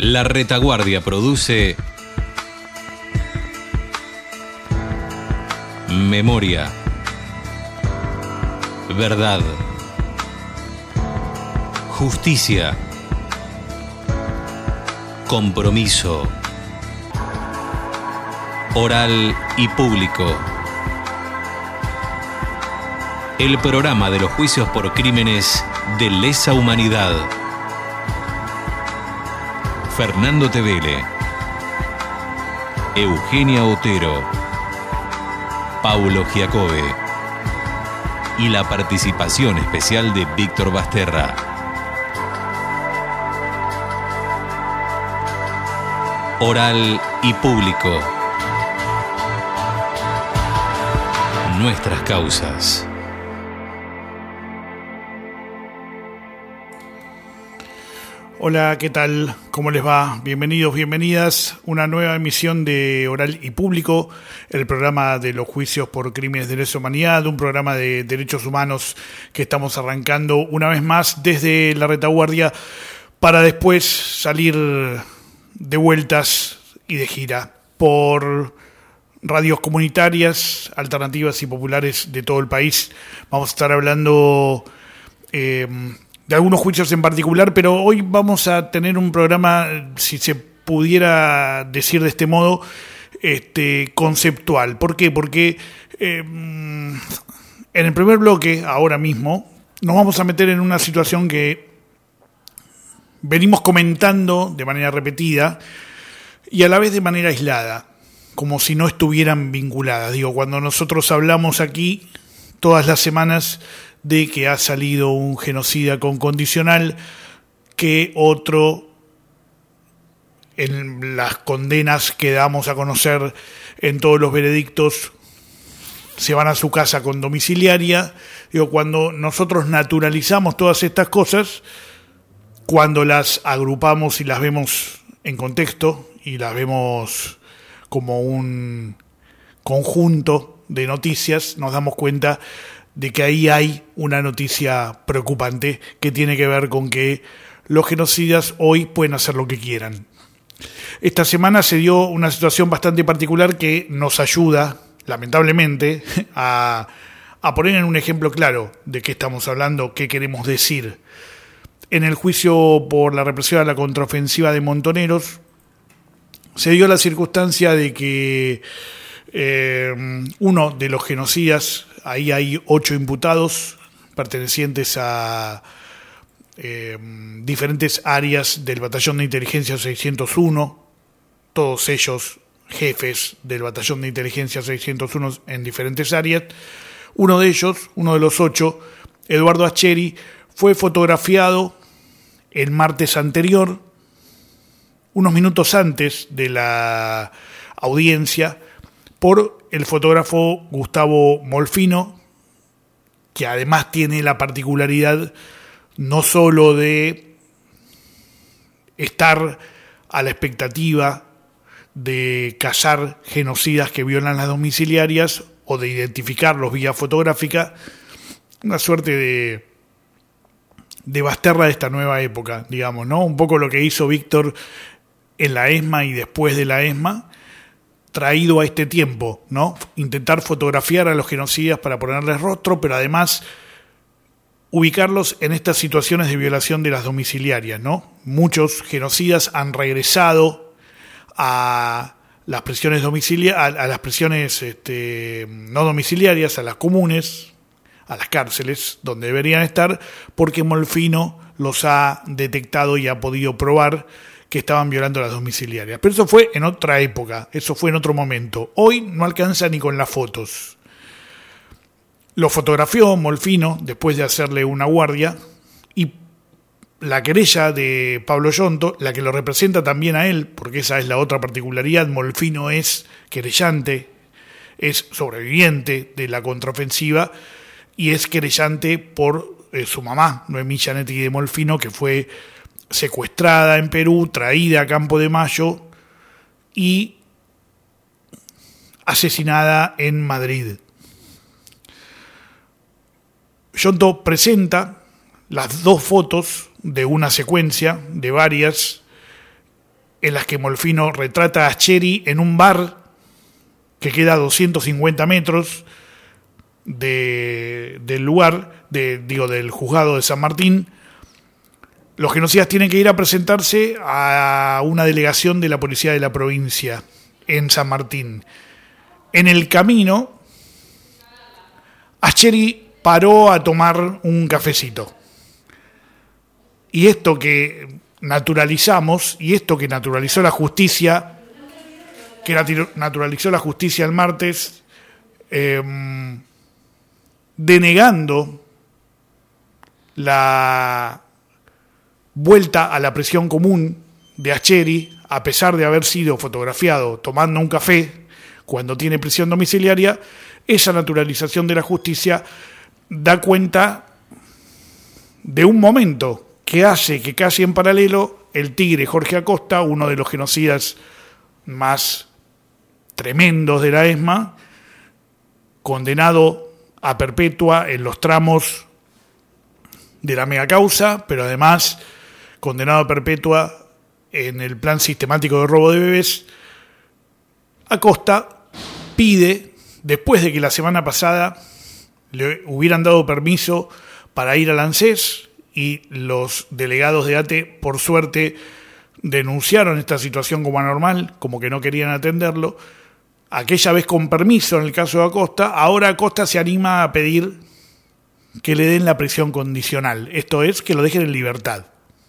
La Retaguardia produce Memoria, Verdad, Justicia, Compromiso, Oral y Público. El programa de los juicios por crímenes de lesa humanidad. Fernando Tevele, Eugenia Otero, Paulo Giacobbe y la participación especial de Víctor Basterra. Oral y Público. Nuestras causas. Hola, ¿qué tal? ¿Cómo les va? Bienvenidos, bienvenidas. Una nueva emisión de Oral y Público, el programa de los juicios por crímenes de lesa humanidad, un programa de derechos humanos que estamos arrancando una vez más desde la retaguardia para después salir de vueltas y de gira por radios comunitarias, alternativas y populares de todo el país. Vamos a estar hablando de algunos juicios en particular, pero hoy vamos a tener un programa, si se pudiera decir de este modo, conceptual. ¿Por qué? Porque en el primer bloque, ahora mismo, nos vamos a meter en una situación que venimos comentando de manera repetida y a la vez de manera aislada, como si no estuvieran vinculadas. Digo, cuando nosotros hablamos aquí todas las semanas de que ha salido un genocida con condicional, que otro, en las condenas que damos a conocer en todos los veredictos, se van a su casa con domiciliaria. Digo, cuando nosotros naturalizamos todas estas cosas, cuando las agrupamos y las vemos en contexto y las vemos como un conjunto de noticias, nos damos cuenta de que ahí hay una noticia preocupante que tiene que ver con que los genocidas hoy pueden hacer lo que quieran. Esta semana se dio una situación bastante particular que nos ayuda, lamentablemente, a poner en un ejemplo claro de qué estamos hablando, qué queremos decir. En el juicio por la represión a la contraofensiva de Montoneros, se dio la circunstancia de que uno de los genocidas, ahí hay 8 imputados pertenecientes a diferentes áreas del Batallón de Inteligencia 601, todos ellos jefes del Batallón de Inteligencia 601 en diferentes áreas. Uno de ellos, uno de los 8, Eduardo Ascheri, fue fotografiado el martes anterior, unos minutos antes de la audiencia, por el fotógrafo Gustavo Molfino, que además tiene la particularidad no solo de estar a la expectativa de cazar genocidas que violan las domiciliarias o de identificarlos vía fotográfica, una suerte de Basterra de esta nueva época, digamos, ¿no? Un poco lo que hizo Víctor en la ESMA y después de la ESMA, traído a este tiempo, ¿no? Intentar fotografiar a los genocidas para ponerles rostro, pero además ubicarlos en estas situaciones de violación de las domiciliarias, ¿no? Muchos genocidas han regresado a las prisiones a las prisiones no domiciliarias, a las comunes, a las cárceles donde deberían estar, porque Molfino los ha detectado y ha podido probar que estaban violando las domiciliarias. Pero eso fue en otra época, eso fue en otro momento. Hoy no alcanza ni con las fotos. Lo fotografió Molfino después de hacerle una guardia, y la querella de Pablo Yonto, la que lo representa también a él, porque esa es la otra particularidad, Molfino es querellante, es sobreviviente de la contraofensiva y es querellante por su mamá, Noemí Gianetti de Molfino, que fue secuestrada en Perú, traída a Campo de Mayo y asesinada en Madrid. Yonto presenta las dos fotos de una secuencia de varias en las que Molfino retrata a Scieri en un bar que queda a 250 metros del lugar, del juzgado de San Martín. Los genocidas tienen que ir a presentarse a una delegación de la policía de la provincia en San Martín. En el camino, Scieri paró a tomar un cafecito. Y esto que naturalizamos, y esto que naturalizó la justicia, el martes, denegando la vuelta a la prisión común de Scieri, a pesar de haber sido fotografiado tomando un café cuando tiene prisión domiciliaria. Esa naturalización de la justicia da cuenta de un momento que hace que casi en paralelo el tigre Jorge Acosta, uno de los genocidas más tremendos de la ESMA, condenado a perpetua en los tramos de la megacausa, pero además condenado a perpetua en el plan sistemático de robo de bebés, Acosta pide, después de que la semana pasada le hubieran dado permiso para ir al ANSES, y los delegados de ATE, por suerte, denunciaron esta situación como anormal, como que no querían atenderlo, aquella vez con permiso en el caso de Acosta. Ahora Acosta se anima a pedir que le den la prisión condicional, esto es, que lo dejen en libertad.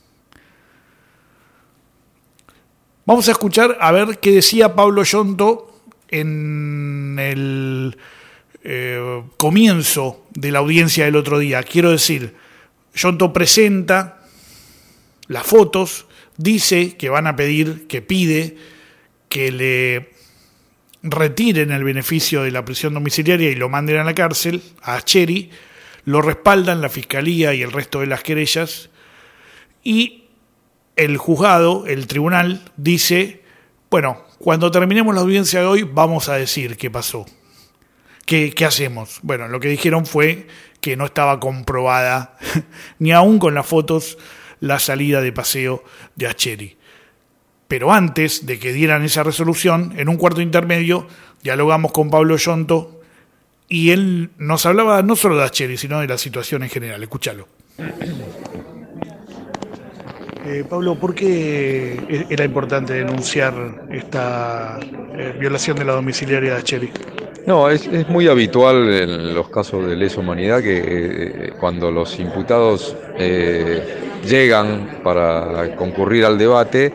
Vamos a escuchar a ver qué decía Pablo Yonto en el comienzo de la audiencia del otro día. Quiero decir, Yonto presenta las fotos, dice que pide que le retiren el beneficio de la prisión domiciliaria y lo manden a la cárcel, a Scieri. Lo respaldan la Fiscalía y el resto de las querellas, y el juzgado, el tribunal, dice, bueno, cuando terminemos la audiencia de hoy vamos a decir qué pasó. ¿Qué hacemos? Bueno, lo que dijeron fue que no estaba comprobada, ni aún con las fotos, la salida de paseo de Scieri. Pero antes de que dieran esa resolución, en un cuarto intermedio, dialogamos con Pablo Yonto, y él nos hablaba no solo de Scieri, sino de la situación en general. Escúchalo. Pablo, ¿por qué era importante denunciar esta violación de la domiciliaria de Scieri? No, es muy habitual en los casos de lesa humanidad que cuando los imputados llegan para concurrir al debate,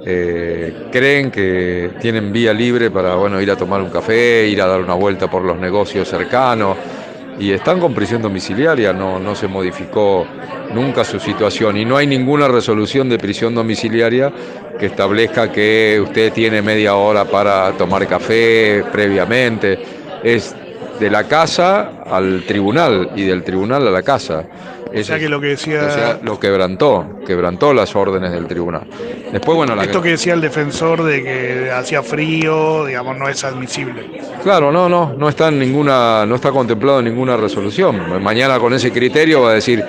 creen que tienen vía libre para ir a tomar un café, ir a dar una vuelta por los negocios cercanos, y están con prisión domiciliaria. No se modificó nunca su situación, y no hay ninguna resolución de prisión domiciliaria que establezca que usted tiene media hora para tomar café previamente. Es de la casa al tribunal y del tribunal a la casa. O sea que lo que decía... O sea, lo quebrantó las órdenes del tribunal. Después, esto que decía el defensor de que hacía frío, digamos, no es admisible. Claro, no está contemplado en ninguna resolución. Mañana con ese criterio va a decir,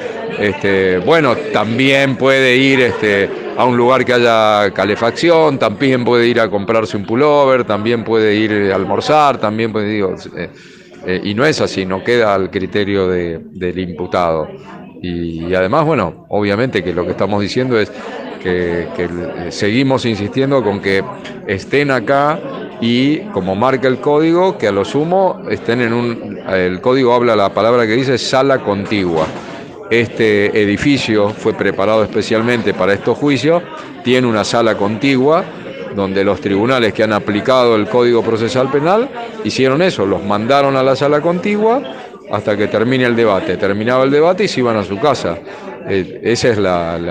también puede ir a un lugar que haya calefacción, también puede ir a comprarse un pullover, también puede ir a almorzar, también puede, y no es así, no queda al criterio del imputado. Y además, obviamente que lo que estamos diciendo es que seguimos insistiendo con que estén acá, y como marca el código, que a lo sumo estén el código habla, la palabra que dice sala contigua. Este edificio fue preparado especialmente para estos juicios, tiene una sala contigua donde los tribunales que han aplicado el Código Procesal Penal hicieron eso, los mandaron a la sala contigua hasta que termine el debate. Terminaba el debate y se iban a su casa. Esa es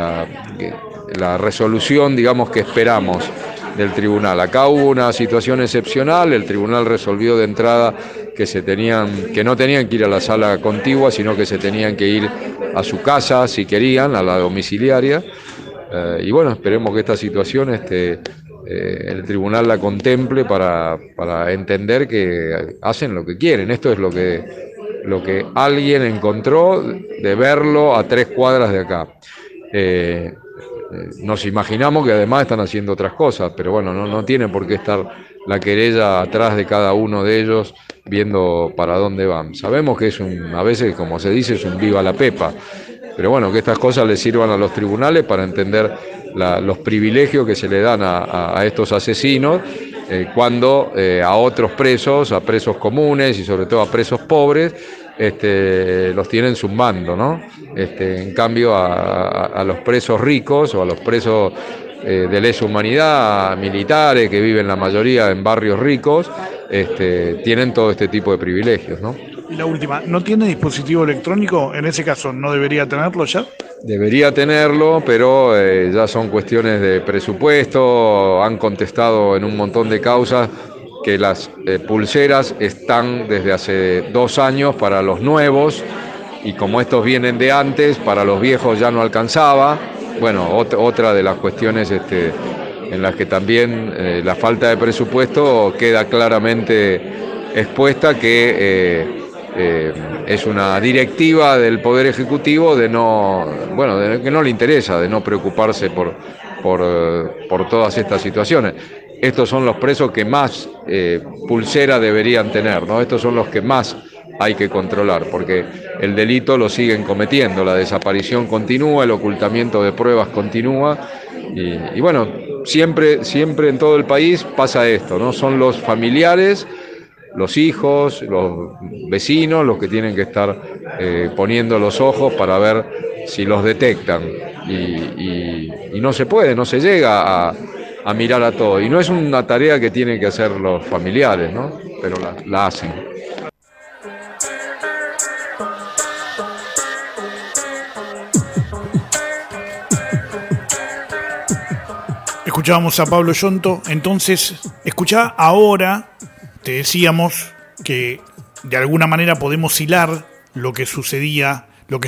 la resolución, digamos, que esperamos del tribunal. Acá hubo una situación excepcional, el tribunal resolvió de entrada que no tenían que ir a la sala contigua, sino que se tenían que ir a su casa si querían, a la domiciliaria. Y esperemos que esta situación el tribunal la contemple para entender que hacen lo que quieren. Esto es lo que alguien encontró de verlo a 3 cuadras de acá. nos imaginamos que además están haciendo otras cosas, pero bueno, no tiene por qué estar la querella atrás de cada uno de ellos viendo para dónde van. Sabemos que a veces, como se dice, es un viva la pepa, pero bueno, que estas cosas les sirvan a los tribunales para entender los privilegios que se le dan a estos asesinos, cuando a otros presos, a presos comunes y sobre todo a presos pobres, los tienen zumbando, ¿no? En cambio a los presos ricos o a los presos de lesa humanidad, militares que viven la mayoría en barrios ricos, tienen todo este tipo de privilegios, ¿no? Y la última, ¿no tiene dispositivo electrónico? En ese caso, ¿no debería tenerlo ya? Debería tenerlo, pero ya son cuestiones de presupuesto. Han contestado en un montón de causas que las pulseras están desde hace 2 años para los nuevos, y como estos vienen de antes, para los viejos ya no alcanzaba. Bueno, otra de las cuestiones en las que también la falta de presupuesto queda claramente expuesta, que es una directiva del Poder Ejecutivo de que no le interesa, de no preocuparse por todas estas situaciones. Estos son los presos que más pulsera deberían tener, ¿no? Estos son los que más hay que controlar, porque el delito lo siguen cometiendo, la desaparición continúa, el ocultamiento de pruebas continúa, y bueno, siempre en todo el país pasa esto, ¿no? Son los familiares, los hijos, los vecinos, los que tienen que estar poniendo los ojos para ver si los detectan, y no se puede, no se llega a mirar a todo, y no es una tarea que tienen que hacer los familiares, ¿no? Pero la hacen. Escuchábamos a Pablo Yonto. Entonces, escuchá ahora, te decíamos que de alguna manera podemos hilar lo que sucedió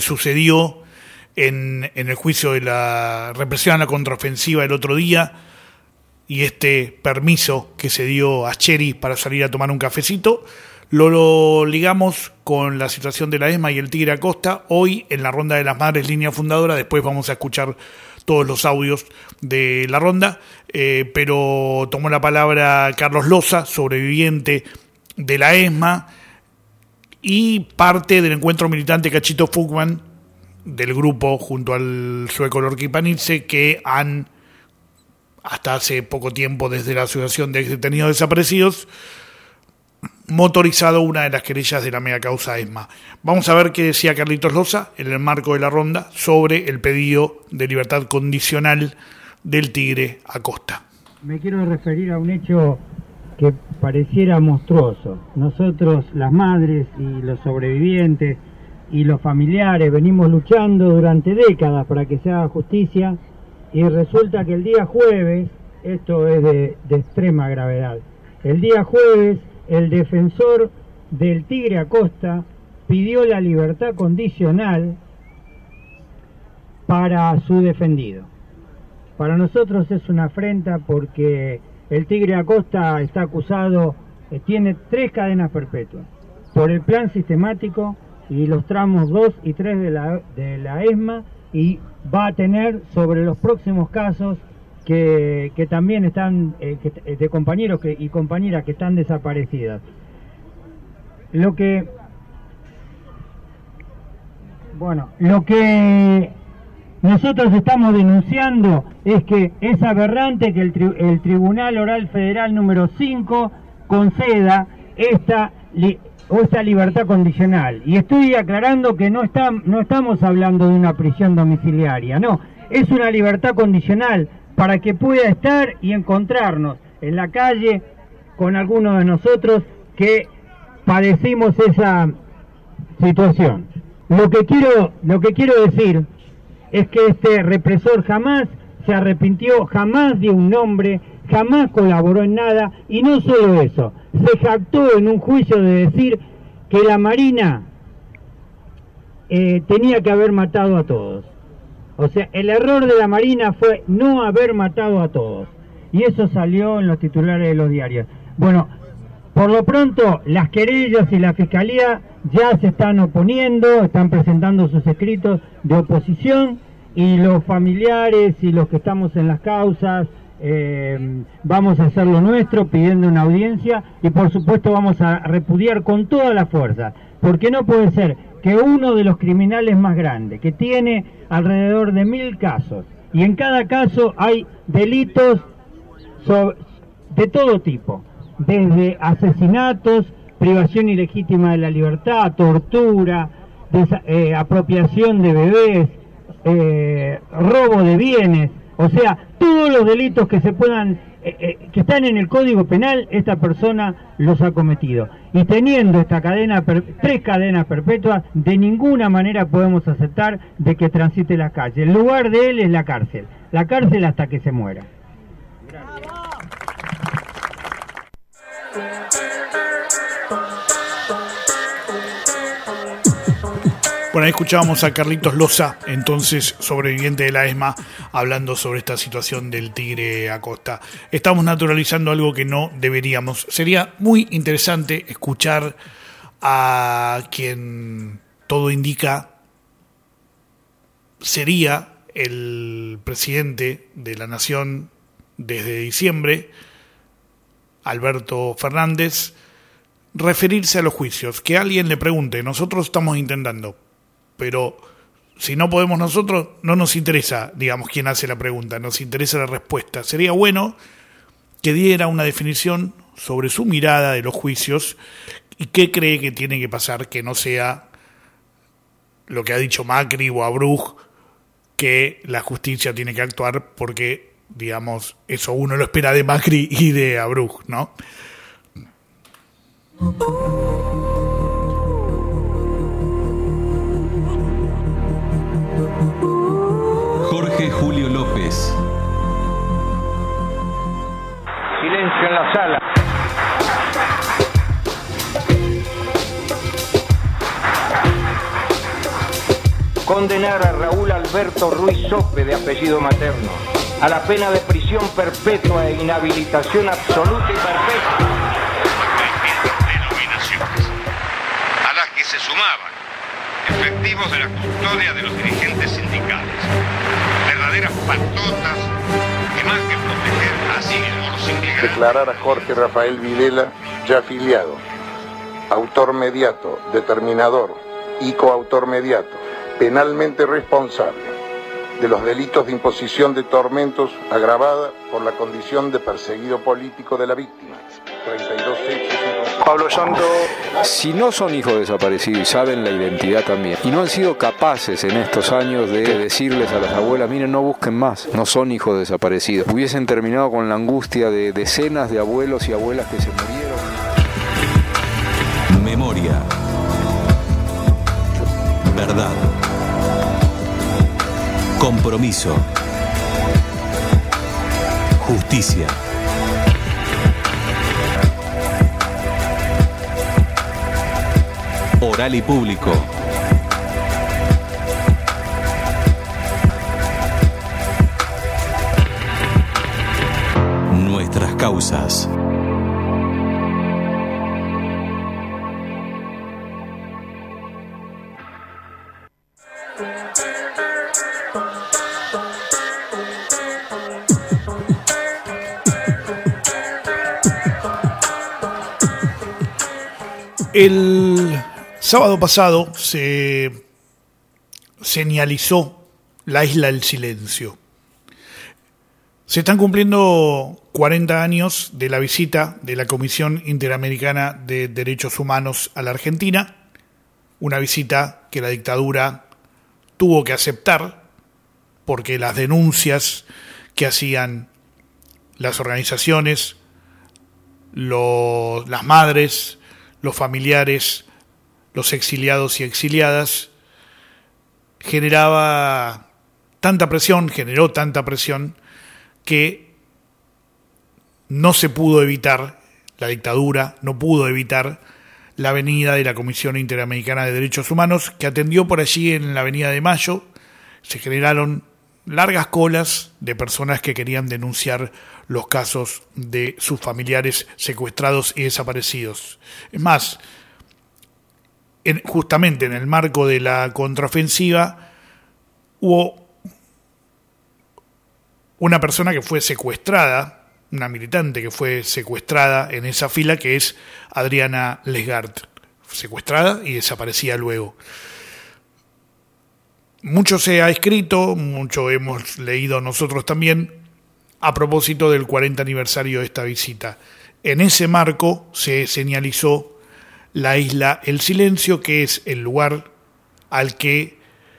en el juicio de la represión a la contraofensiva el otro día, y este permiso que se dio a Schieri para salir a tomar un cafecito, lo ligamos con la situación de la ESMA y el Tigre Acosta hoy en la Ronda de las Madres, línea fundadora. Después vamos a escuchar todos los audios de la ronda, pero tomó la palabra Carlos Loza, sobreviviente de la ESMA y parte del encuentro militante Cachito Fugman, del grupo junto al sueco Lorca Panitze, que han, hasta hace poco tiempo, desde la Asociación de Detenidos Desaparecidos, motorizado una de las querellas de la mega causa ESMA. Vamos a ver qué decía Carlitos Loza en el marco de la ronda sobre el pedido de libertad condicional del Tigre Acosta. Me quiero referir a un hecho que pareciera monstruoso. Nosotros, las madres y los sobrevivientes y los familiares, venimos luchando durante décadas para que se haga justicia, y resulta que el día jueves, esto es de extrema gravedad, el día jueves el defensor del Tigre Acosta pidió la libertad condicional para su defendido. Para nosotros es una afrenta, porque el Tigre Acosta está acusado, tiene 3 cadenas perpetuas por el plan sistemático y los tramos 2 y 3 de la ESMA, y va a tener sobre los próximos casos que también están de compañeros y compañeras que están desaparecidas. Lo que nosotros estamos denunciando es que es aberrante que el Tribunal Oral Federal número 5 conceda esta libertad condicional. Y estoy aclarando que no estamos hablando de una prisión domiciliaria, no, es una libertad condicional para que pueda estar y encontrarnos en la calle con algunos de nosotros que padecimos esa situación. Lo que quiero decir es que este represor jamás se arrepintió, jamás dio un nombre, jamás colaboró en nada, y no solo eso, se jactó en un juicio de decir que la Marina tenía que haber matado a todos. O sea, el error de la Marina fue no haber matado a todos, y eso salió en los titulares de los diarios. Bueno, por lo pronto las querellas y la Fiscalía ya se están oponiendo, están presentando sus escritos de oposición, y los familiares y los que estamos en las causas vamos a hacer lo nuestro pidiendo una audiencia y por supuesto vamos a repudiar con toda la fuerza, porque no puede ser que uno de los criminales más grandes, que tiene alrededor de 1000 casos, y en cada caso hay delitos de todo tipo, desde asesinatos, privación ilegítima de la libertad, tortura, apropiación de bebés, robo de bienes, o sea, todos los delitos que se puedan, que están en el Código Penal, esta persona los ha cometido. Y teniendo esta cadena, 3 cadenas perpetuas, de ninguna manera podemos aceptar de que transite las calles. El lugar de él es la cárcel hasta que se muera. Bueno, ahí escuchábamos a Carlitos Loza, entonces sobreviviente de la ESMA, hablando sobre esta situación del tigre Acosta. Estamos naturalizando algo que no deberíamos. Sería muy interesante escuchar a quien todo indica sería el presidente de la Nación desde diciembre, Alberto Fernández, referirse a los juicios. Que alguien le pregunte, nosotros estamos intentando, pero si no podemos nosotros, no nos interesa, digamos, quién hace la pregunta, nos interesa la respuesta. Sería bueno que diera una definición sobre su mirada de los juicios y qué cree que tiene que pasar, que no sea lo que ha dicho Macri o Abruz, que la justicia tiene que actuar porque, digamos, eso uno lo espera de Macri y de Abruz, ¿no? Jorge Julio López. Silencio en la sala. Condenar a Raúl Alberto Ruiz Sope, de apellido materno, a la pena de prisión perpetua e inhabilitación absoluta y perpetua. Denominaciones a las que se sumaban efectivos de la custodia de los dirigentes sindicales, verdaderas patotas que más que proteger así los inmigrantes. Declarar a Jorge Rafael Vilela ya afiliado, autor mediato, determinador y coautor mediato, penalmente responsable de los delitos de imposición de tormentos agravada por la condición de perseguido político de la víctima. 32 hechos. Pablo Santo. Si no son hijos desaparecidos y saben la identidad también, y no han sido capaces en estos años de decirles a las abuelas, miren, no busquen más, no son hijos desaparecidos, hubiesen terminado con la angustia de decenas de abuelos y abuelas que se murieron. Memoria. Verdad. Compromiso. Justicia. Oral y público. Nuestras causas. El sábado pasado se señalizó la Isla del Silencio. Se están cumpliendo 40 años de la visita de la Comisión Interamericana de Derechos Humanos a la Argentina, una visita que la dictadura tuvo que aceptar porque las denuncias que hacían las organizaciones, las madres, los familiares, los exiliados y exiliadas, generó tanta presión que no se pudo evitar, la dictadura no pudo evitar la venida de la Comisión Interamericana de Derechos Humanos, que atendió por allí en la Avenida de Mayo. Se generaron largas colas de personas que querían denunciar los casos de sus familiares secuestrados y desaparecidos. Es más, justamente en el marco de la contraofensiva hubo una persona que fue secuestrada, una militante que fue secuestrada en esa fila, que es Adriana Lesgart, secuestrada y desaparecía luego. Mucho se ha escrito, mucho hemos leído nosotros también, a propósito del 40 aniversario de esta visita. En ese marco se señalizó la isla El Silencio, que es el lugar al que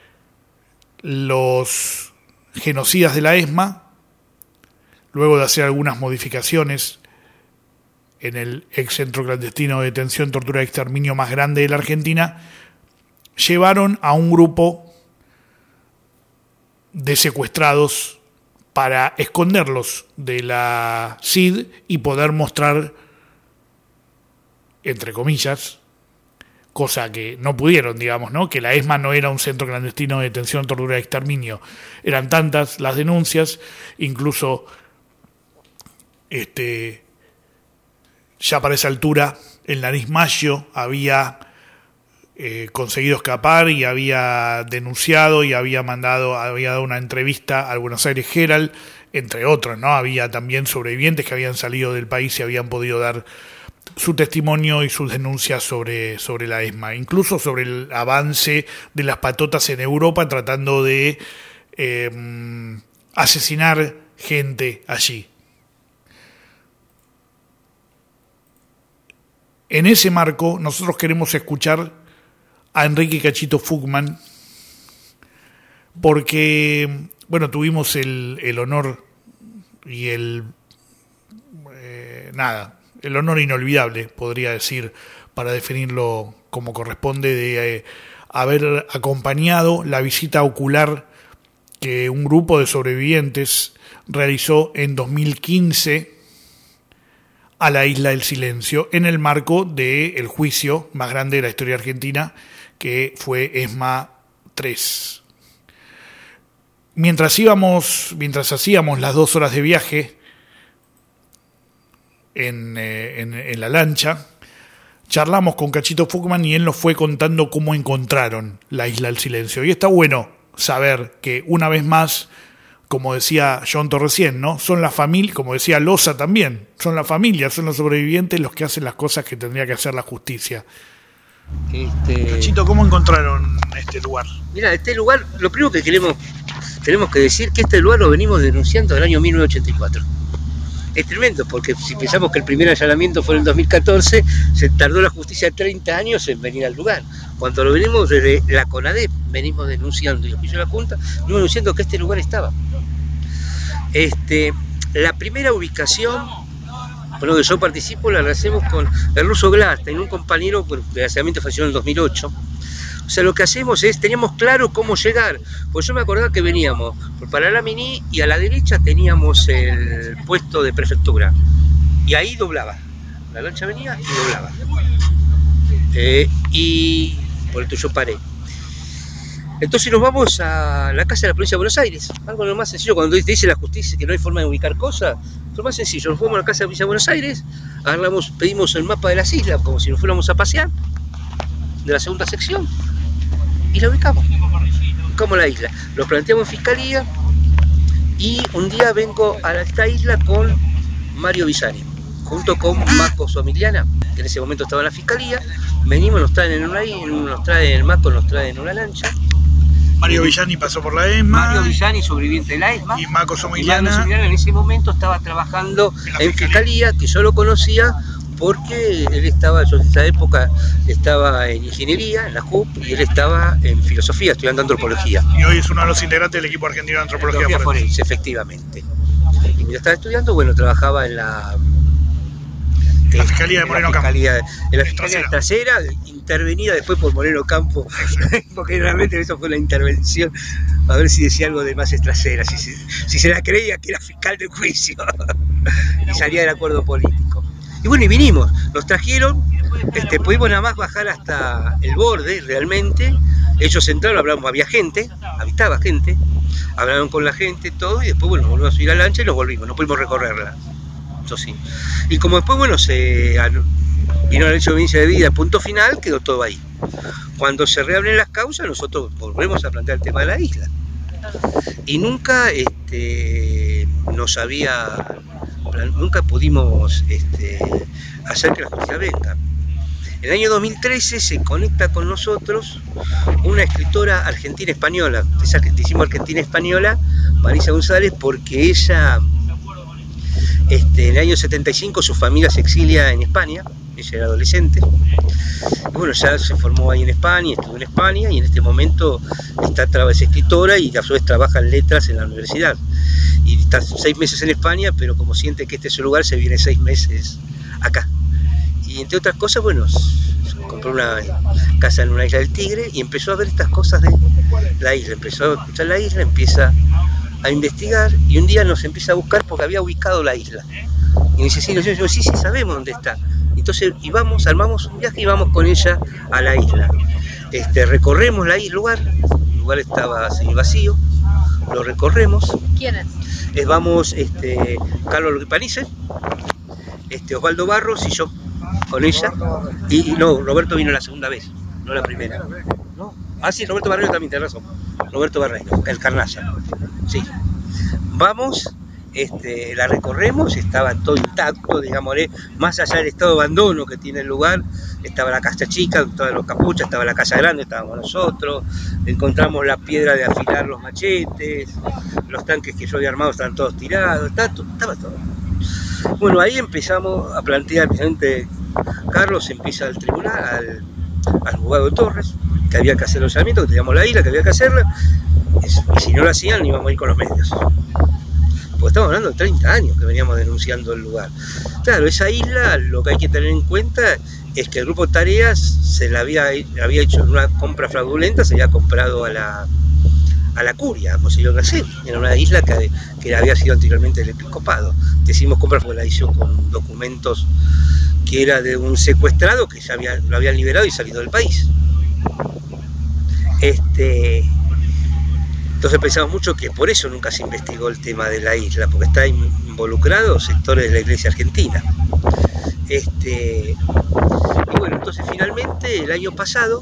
los genocidas de la ESMA, luego de hacer algunas modificaciones en el ex centro clandestino de detención, tortura y exterminio más grande de la Argentina, llevaron a un grupo de secuestrados para esconderlos de la CID y poder mostrar, entre comillas, cosa que no pudieron, digamos, ¿no? Que la ESMA no era un centro clandestino de detención, tortura y exterminio. Eran tantas las denuncias, incluso ya para esa altura el Nariz Maggio había conseguido escapar y había denunciado y había dado una entrevista al Buenos Aires Herald, entre otros, ¿no? Había también sobrevivientes que habían salido del país y habían podido dar su testimonio y sus denuncias sobre la ESMA, incluso sobre el avance de las patotas en Europa tratando de asesinar gente allí. En ese marco nosotros queremos escuchar a Enrique Cachito Fugman, porque, bueno, tuvimos el honor y el honor inolvidable, podría decir, para definirlo como corresponde, de haber acompañado la visita ocular que un grupo de sobrevivientes realizó en 2015 a la isla del Silencio, en el marco del juicio más grande de la historia argentina, que fue ESMA 3. Mientras hacíamos las 2 horas de viaje en la lancha, charlamos con Cachito Fugman y él nos fue contando cómo encontraron la isla del Silencio. Y está bueno saber que, una vez más, como decía John recién, ¿no? Son la familia, como decía Loza también, son la familia, son los sobrevivientes los que hacen las cosas que tendría que hacer la justicia. Cachito, ¿cómo encontraron este lugar? Mira, este lugar, lo primero que tenemos que decir que este lugar lo venimos denunciando del año 1984. Es tremendo, porque si pensamos que el primer allanamiento fue en el 2014, se tardó la justicia 30 años en venir al lugar. Cuando lo venimos desde la CONADEP, venimos denunciando, y el juicio de la Junta, venimos denunciando que este lugar estaba. La primera ubicación, con lo que yo participo, la hacemos con el ruso Glastein, un compañero que desgraciadamente falleció en el 2008. O sea, lo que hacemos es, teníamos claro cómo llegar, pues yo me acordaba que veníamos por Paralamini y a la derecha teníamos el puesto de prefectura, y ahí doblaba, la lancha venía y doblaba, y por esto yo paré. Entonces nos vamos a la casa de la provincia de Buenos Aires, algo lo más sencillo, cuando te dice la justicia que no hay forma de ubicar cosas, lo más sencillo, nos fuimos a la casa de la provincia de Buenos Aires, pedimos el mapa de las islas como si nos fuéramos a pasear, de la segunda sección, y la ubicamos la isla, lo planteamos en fiscalía, y un día vengo a esta isla con Mario Villani, junto con Marco Somiliana, que en ese momento estaba en la fiscalía. Venimos, nos traen el Marco nos trae en una lancha. Mario Villani pasó por la ESMA. Mario Villani, sobreviviente de la ESMA. Y Marco Somiliana en ese momento estaba trabajando en fiscalía, que yo lo conocía porque él estaba, yo en esa época estaba en ingeniería, en la JUP, y él estaba en filosofía, estudiando antropología. Y hoy es uno de los integrantes del equipo argentino de antropología forense, efectivamente. Y mientras estaba estudiando, bueno, trabajaba en la Fiscalía de Moreno Campo. En la Fiscalía trasera, intervenida después por Moreno Campo, porque realmente eso fue la intervención, a ver si decía algo de más trasera, si se la creía que era fiscal del juicio, y salía del acuerdo político. Y bueno, y vinimos, nos trajeron, pudimos nada más bajar hasta el borde realmente, ellos entraron, había gente, habitaba gente, hablaron con la gente, todo, y después, bueno, volvimos a subir a la lancha y nos volvimos, no pudimos recorrerla, eso sí. Y como después, bueno, vino la ley de evidencia de vida, punto final, quedó todo ahí. Cuando se reabren las causas, nosotros volvemos a plantear el tema de la isla. Y nunca nunca pudimos hacer que la justicia venga. En el año 2013 se conecta con nosotros una escritora argentina-española, esa que decimos argentina-española, Marisa González, porque ella, en el año 75 su familia se exilia en España, ella era adolescente, y bueno, ya se formó ahí en España, estuvo en España, y en este momento es escritora y a su vez trabaja en letras en la universidad. Y está 6 meses en España, pero como siente que este es su lugar, se viene 6 meses acá. Y entre otras cosas, bueno, compró una casa en una isla del Tigre y empezó a ver estas cosas de la isla. Empezó a escuchar la isla, empieza a investigar y un día nos empieza a buscar porque había ubicado la isla. Y me dice, sí, sí, sabemos dónde está. Entonces armamos un viaje y vamos con ella a la isla. Recorremos el lugar estaba vacío, lo recorremos. ¿Quiénes? Vamos Carlos Panice, Osvaldo Barros y yo con ella. Y no, Roberto vino la segunda vez, no la primera. ¿No? Ah, sí, Roberto Barreiro también, tenés razón. Roberto Barreiro, el Carnasa. Sí. Vamos, la recorremos, estaba todo intacto, digamos, más allá del estado de abandono que tiene el lugar. Estaba la casa chica, estaban los capuchas, estaba la casa grande, estábamos nosotros, encontramos la piedra de afilar los machetes, los tanques que yo había armado estaban todos tirados, estaba todo. Bueno, ahí empezamos a plantear, precisamente Carlos empieza al tribunal, al juzgado de Torres, que había que hacer los allanamientos, que teníamos la isla, que había que hacerla, y si no lo hacían íbamos a ir con los medios. Porque estamos hablando de 30 años que veníamos denunciando el lugar. Claro, esa isla, lo que hay que tener en cuenta es que el grupo Tareas se la había hecho una compra fraudulenta, se había comprado a la curia, Monseñor Garcés. Era una isla que había sido anteriormente del episcopado. Decimos compra porque la hizo con documentos que era de un secuestrado que ya lo habían liberado y salido del país. Entonces pensamos mucho que por eso nunca se investigó el tema de la isla, porque está involucrado sectores de la Iglesia Argentina. Y bueno, entonces finalmente el año pasado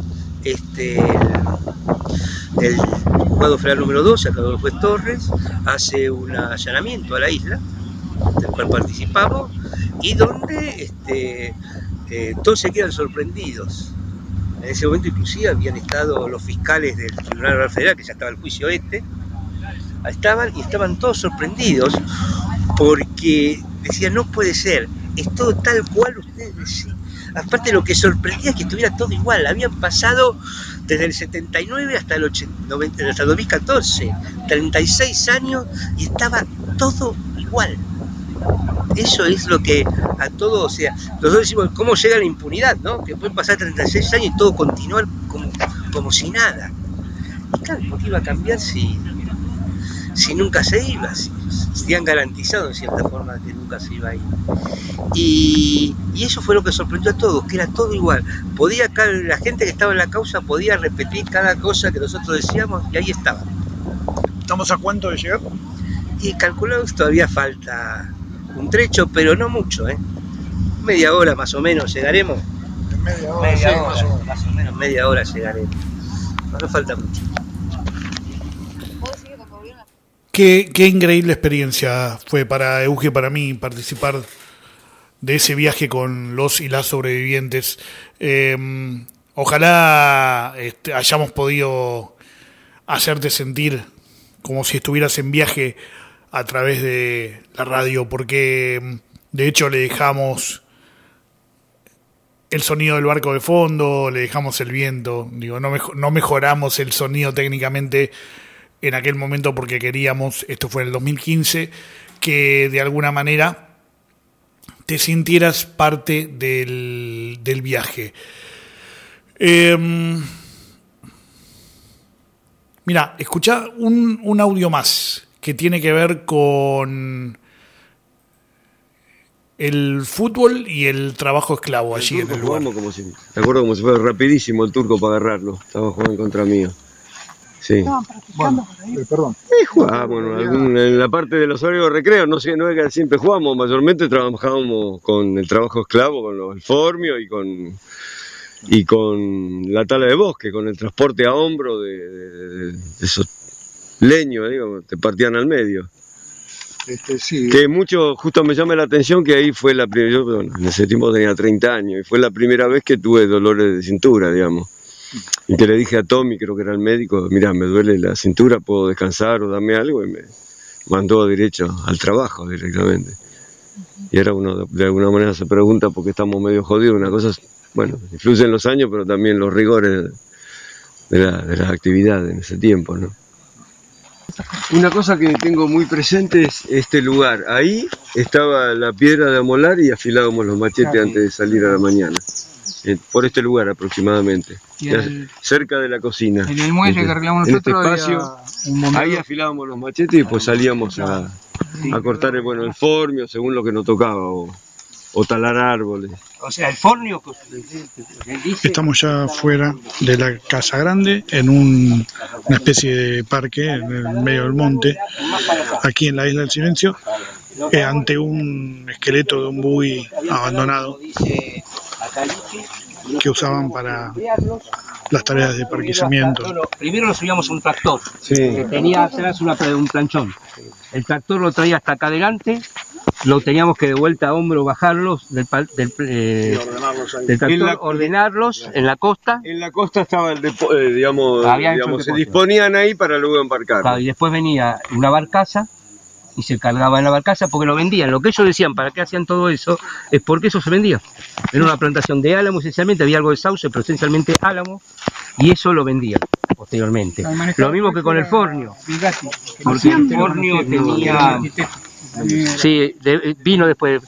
el juzgado federal número 12, acá del juez Torres, hace un allanamiento a la isla, del cual participamos, y donde todos se quedan sorprendidos. En ese momento inclusive habían estado los fiscales del Tribunal Oral Federal, que ya estaba el juicio estaban todos sorprendidos porque decían, no puede ser, es todo tal cual ustedes decían. Aparte lo que sorprendía es que estuviera todo igual, habían pasado desde el 79 hasta el 2014, 36 años y estaba todo igual. Eso es lo que a todos, o sea, nosotros decimos cómo llega la impunidad, ¿no? Que pueden pasar 36 años y todo continuar como si nada. Y claro, ¿por qué iba a cambiar si nunca se iba? Si habían garantizado en cierta forma que nunca se iba a ir. Y eso fue lo que sorprendió a todos, que era todo igual. La gente que estaba en la causa podía repetir cada cosa que nosotros decíamos y ahí estaba. ¿Estamos a cuánto de llegar? Y calculamos todavía falta un trecho, pero no mucho, media hora más o menos llegaremos. En media hora, más o menos media hora llegaremos. No falta mucho. Qué increíble experiencia fue para Euge, para mí, participar de ese viaje con los y las sobrevivientes. Ojalá hayamos podido hacerte sentir como si estuvieras en viaje a través de la radio, porque de hecho le dejamos el sonido del barco de fondo, le dejamos el viento, no mejoramos el sonido técnicamente en aquel momento porque queríamos, esto fue en el 2015, que de alguna manera te sintieras parte del viaje. Mira, escuchá un audio más que tiene que ver con el fútbol y el trabajo esclavo allí en el lugar. Me acuerdo como si fuera rapidísimo el turco para agarrarlo. Estaba jugando contra mío. Sí. Estaban practicando por ahí. Perdón. Jugábamos en la parte de los horarios de recreo, no es que siempre jugamos, mayormente trabajábamos con el trabajo esclavo, con el formio y con la tala de bosque, con el transporte a hombro de esos leños, te partían al medio. Sí. Que mucho, justo me llama la atención que ahí fue la primera, yo bueno, en ese tiempo tenía 30 años, y fue la primera vez que tuve dolores de cintura, digamos. Y que le dije a Tommy, creo que era el médico, mirá, me duele la cintura, puedo descansar o darme algo, y me mandó derecho al trabajo directamente. Y era uno, de alguna manera se pregunta por qué estamos medio jodidos, una cosa, bueno, influyen los años, pero también los rigores de las actividades en ese tiempo, ¿no? Una cosa que tengo muy presente es este lugar. Ahí estaba la piedra de amolar y afilábamos los machetes antes de salir a la mañana. Por este lugar aproximadamente, cerca de la cocina. En el muelle que arreglamos nosotros, en este espacio, ahí afilábamos los machetes y pues salíamos a cortar el formio según lo que nos tocaba, o talar árboles. O sea, el fornio... Estamos ya fuera de la Casa Grande, en una especie de parque en el medio del monte, aquí en la Isla del Silencio, ante un esqueleto de un buey abandonado que usaban para las tareas de parquizamiento. Primero lo subíamos a un tractor, que tenía atrás un planchón. El tractor lo traía hasta acá adelante, lo teníamos que de vuelta a hombro bajarlos del tractor, ordenarlos en la costa. En la costa estaba se disponían ahí para luego embarcar. Claro, y después venía una barcaza y se cargaba en la barcaza porque lo vendían. Lo que ellos decían, ¿para qué hacían todo eso? Es porque eso se vendía. Era una plantación de álamo esencialmente, había algo de sauce, pero esencialmente álamo, y eso lo vendían posteriormente. Lo mismo que con el fornio, porque el fornio tenía... Sí, vino después.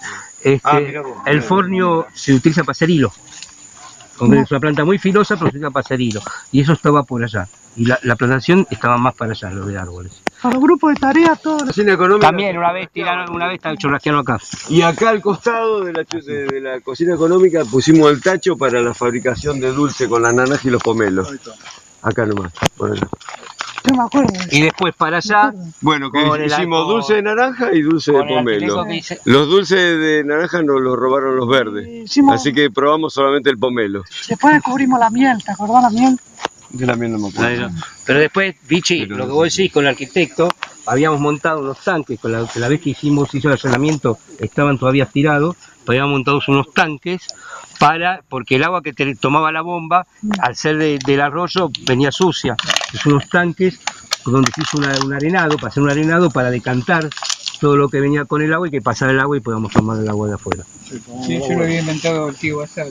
El fornio se utiliza para hacer hilo. Es una planta muy filosa, pero se utiliza para hacer hilo. Y eso estaba por allá. Y la plantación estaba más para allá, los de árboles. Para los grupos de tareas, todo. También una vez está chorrajeando acá. Y acá al costado de la cocina económica pusimos el tacho para la fabricación de dulce con la naranja y los pomelos. Acá nomás, por allá. Yo me acuerdo. Y después para allá... Bueno, que hicimos dulce de naranja y dulce de pomelo. Los dulces de naranja nos los robaron los verdes. Así que probamos solamente el pomelo. Después descubrimos la miel, ¿te acordás la miel? De la miel no me acuerdo. Pero después, Vichy, lo que vos decís con el arquitecto, habíamos montado unos tanques, la vez que hizo el allanamiento estaban todavía tirados, habíamos montado unos tanques porque el agua que tomaba la bomba, al ser del arroyo, venía sucia. Es unos tanques donde se hizo un arenado, para hacer un arenado para decantar todo lo que venía con el agua y que pasara el agua y podamos tomar el agua de afuera. Sí, yo lo había inventado el tío Asado.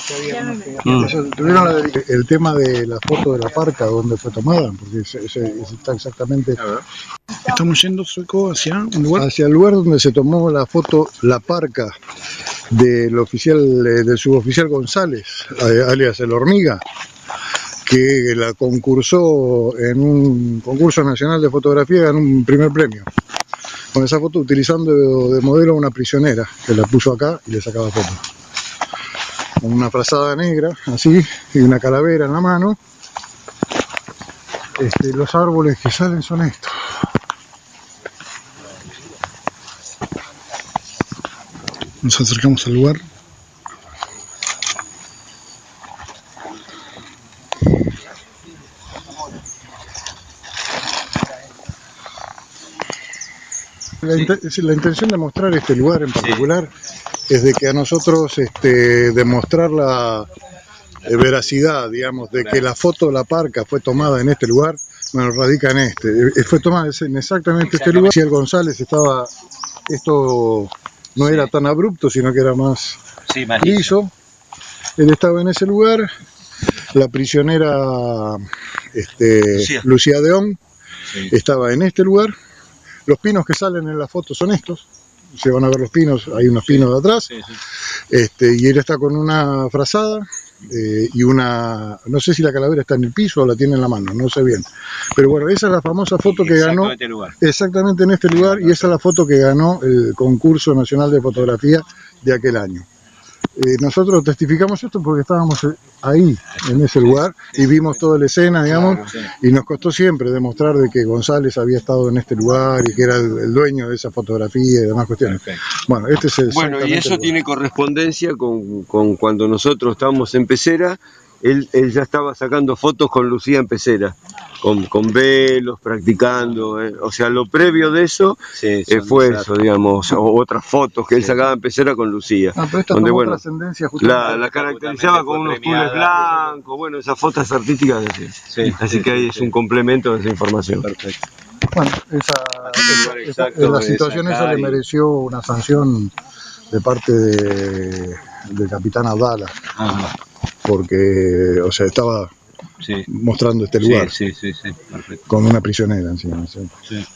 ¿Tuvieron el tema de la foto de la parca donde fue tomada? Porque está exactamente... Estamos yendo, Sueco, hacia un lugar. Hacia el lugar donde se tomó la foto, la parca del suboficial González, alias el Hormiga, que la concursó en un concurso nacional de fotografía y ganó un primer premio. Con esa foto utilizando de modelo una prisionera, que la puso acá y le sacaba fotos. Con una frazada negra, así, y una calavera en la mano. Los árboles que salen son estos. Nos acercamos al lugar. La intención de mostrar este lugar en particular es de que a nosotros demostrar la veracidad, digamos, de que la foto de la parca fue tomada en este lugar, bueno, radica en fue tomada en exactamente este lugar. Si el González esto no era tan abrupto, sino que era más liso. Él estaba en ese lugar, la prisionera Lucía Deón estaba en este lugar. Los pinos que salen en la foto son estos, se van a ver los pinos, hay unos pinos de atrás, y él está con una frazada y no sé si la calavera está en el piso o la tiene en la mano, no sé bien, pero bueno, esa es la famosa foto que ganó exactamente en este lugar, y esa es la foto que ganó el concurso nacional de fotografía de aquel año. Nosotros testificamos esto porque estábamos ahí, en ese lugar, y vimos toda la escena, digamos, y nos costó siempre demostrar de que González había estado en este lugar y que era el dueño de esa fotografía y demás cuestiones. Bueno, y eso tiene correspondencia con cuando nosotros estábamos en Pecera, él ya estaba sacando fotos con Lucía en pecera, con velos, practicando, o sea, lo previo de eso fue eso, digamos, o otras fotos que él sacaba en pecera con Lucía. Pero esta donde, tomó bueno, trascendencia justamente. la caracterizaba con unos tules blancos, bueno, esas fotos artísticas, así que ahí es un complemento de esa información. Perfecto. Bueno, la situación esa le mereció una sanción de parte del capitán Abdala, porque, o sea, estaba mostrando este lugar perfecto. con una prisionera encima. ¿Sí?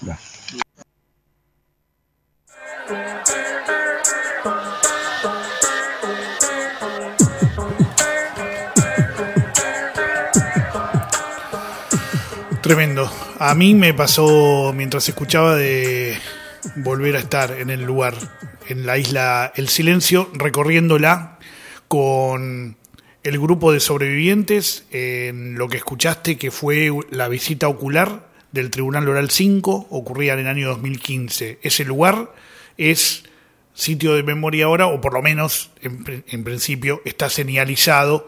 Tremendo. A mí me pasó mientras escuchaba de volver a estar en el lugar, en la isla El Silencio, recorriéndola con el grupo de sobrevivientes en lo que escuchaste, que fue la visita ocular del Tribunal Oral 5, ocurría en el año 2015. Ese lugar es sitio de memoria ahora, o por lo menos en principio está señalizado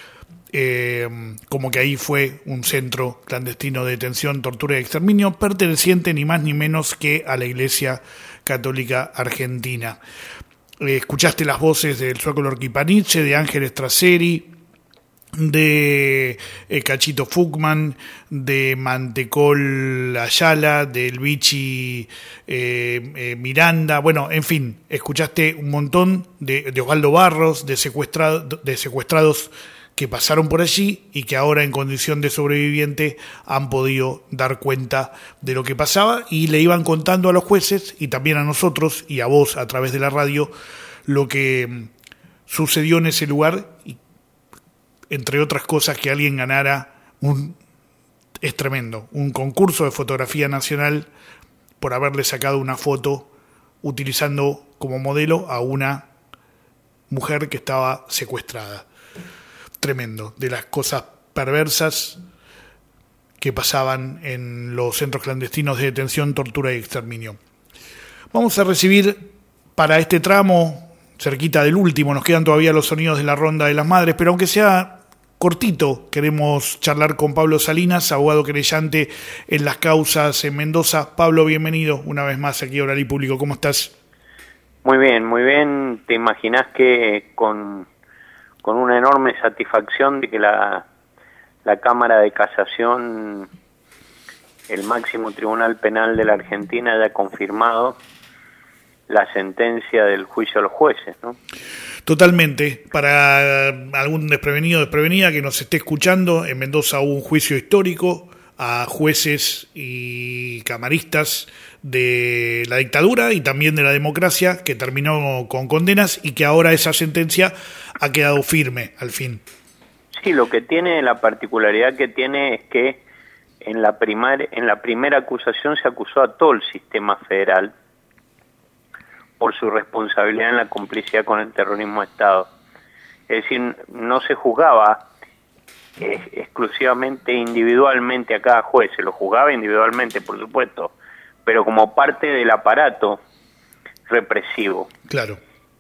como que ahí fue un centro clandestino de detención, tortura y exterminio, perteneciente ni más ni menos que a la Iglesia Católica Argentina. Escuchaste las voces del Suaco Lorquipaniche, de Ángeles Traseri, de Cachito Fuchman, de Mantecol Ayala, del Vichy Miranda, bueno, en fin, escuchaste un montón de Osvaldo Barros, de secuestrados que pasaron por allí y que ahora en condición de sobreviviente han podido dar cuenta de lo que pasaba y le iban contando a los jueces y también a nosotros y a vos a través de la radio lo que sucedió en ese lugar y, entre otras cosas, que alguien ganara es tremendo, un concurso de fotografía nacional por haberle sacado una foto utilizando como modelo a una mujer que estaba secuestrada. Tremendo, de las cosas perversas que pasaban en los centros clandestinos de detención, tortura y exterminio. Vamos a recibir para este tramo, cerquita del último, nos quedan todavía los sonidos de la Ronda de las Madres, pero aunque sea cortito, queremos charlar con Pablo Salinas, abogado querellante en las causas en Mendoza. Pablo, bienvenido una vez más aquí a Oral y Público, ¿cómo estás? Muy bien, te imaginás que con una enorme satisfacción de que la Cámara de Casación, el máximo tribunal penal de la Argentina, haya confirmado la sentencia del juicio a los jueces, ¿no? Totalmente. Para algún desprevenido o desprevenida que nos esté escuchando, en Mendoza hubo un juicio histórico a jueces y camaristas de la dictadura y también de la democracia, que terminó con condenas y que ahora esa sentencia ha quedado firme al fin. Sí, lo que tiene, la particularidad que tiene es que en la primera acusación se acusó a todo el sistema federal por su responsabilidad en la complicidad con el terrorismo de Estado. Es decir, no se juzgaba exclusivamente individualmente a cada juez, se lo juzgaba individualmente, por supuesto, pero como parte del aparato represivo. Claro.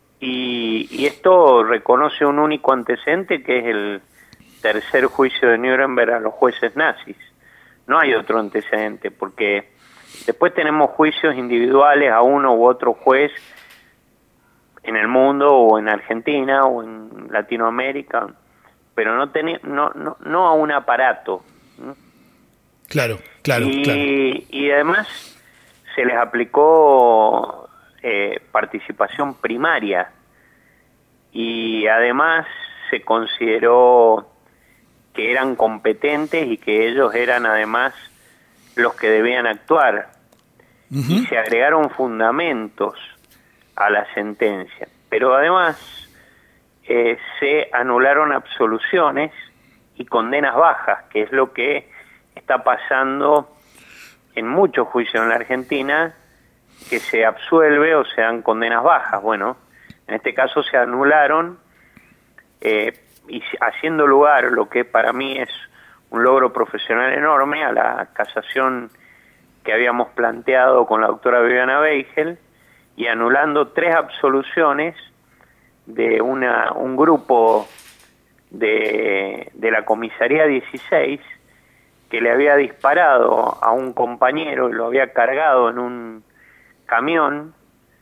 Y esto reconoce un único antecedente, que es el tercer juicio de Nuremberg a los jueces nazis. No hay otro antecedente, porque después tenemos juicios individuales a uno u otro juez en el mundo, o en Argentina, o en Latinoamérica, pero no a un aparato. Claro. Y además se les aplicó participación primaria, y además se consideró que eran competentes y que ellos eran además los que debían actuar. Y se agregaron fundamentos a la sentencia, pero además se anularon absoluciones y condenas bajas, que es lo que está pasando en muchos juicios en la Argentina, que se absuelve o se dan condenas bajas. Bueno, en este caso se anularon, y haciendo lugar, lo que para mí es un logro profesional enorme, a la casación que habíamos planteado con la doctora Viviana Beigel, y anulando 3 absoluciones de un grupo de la comisaría 16 que le había disparado a un compañero y lo había cargado en un camión,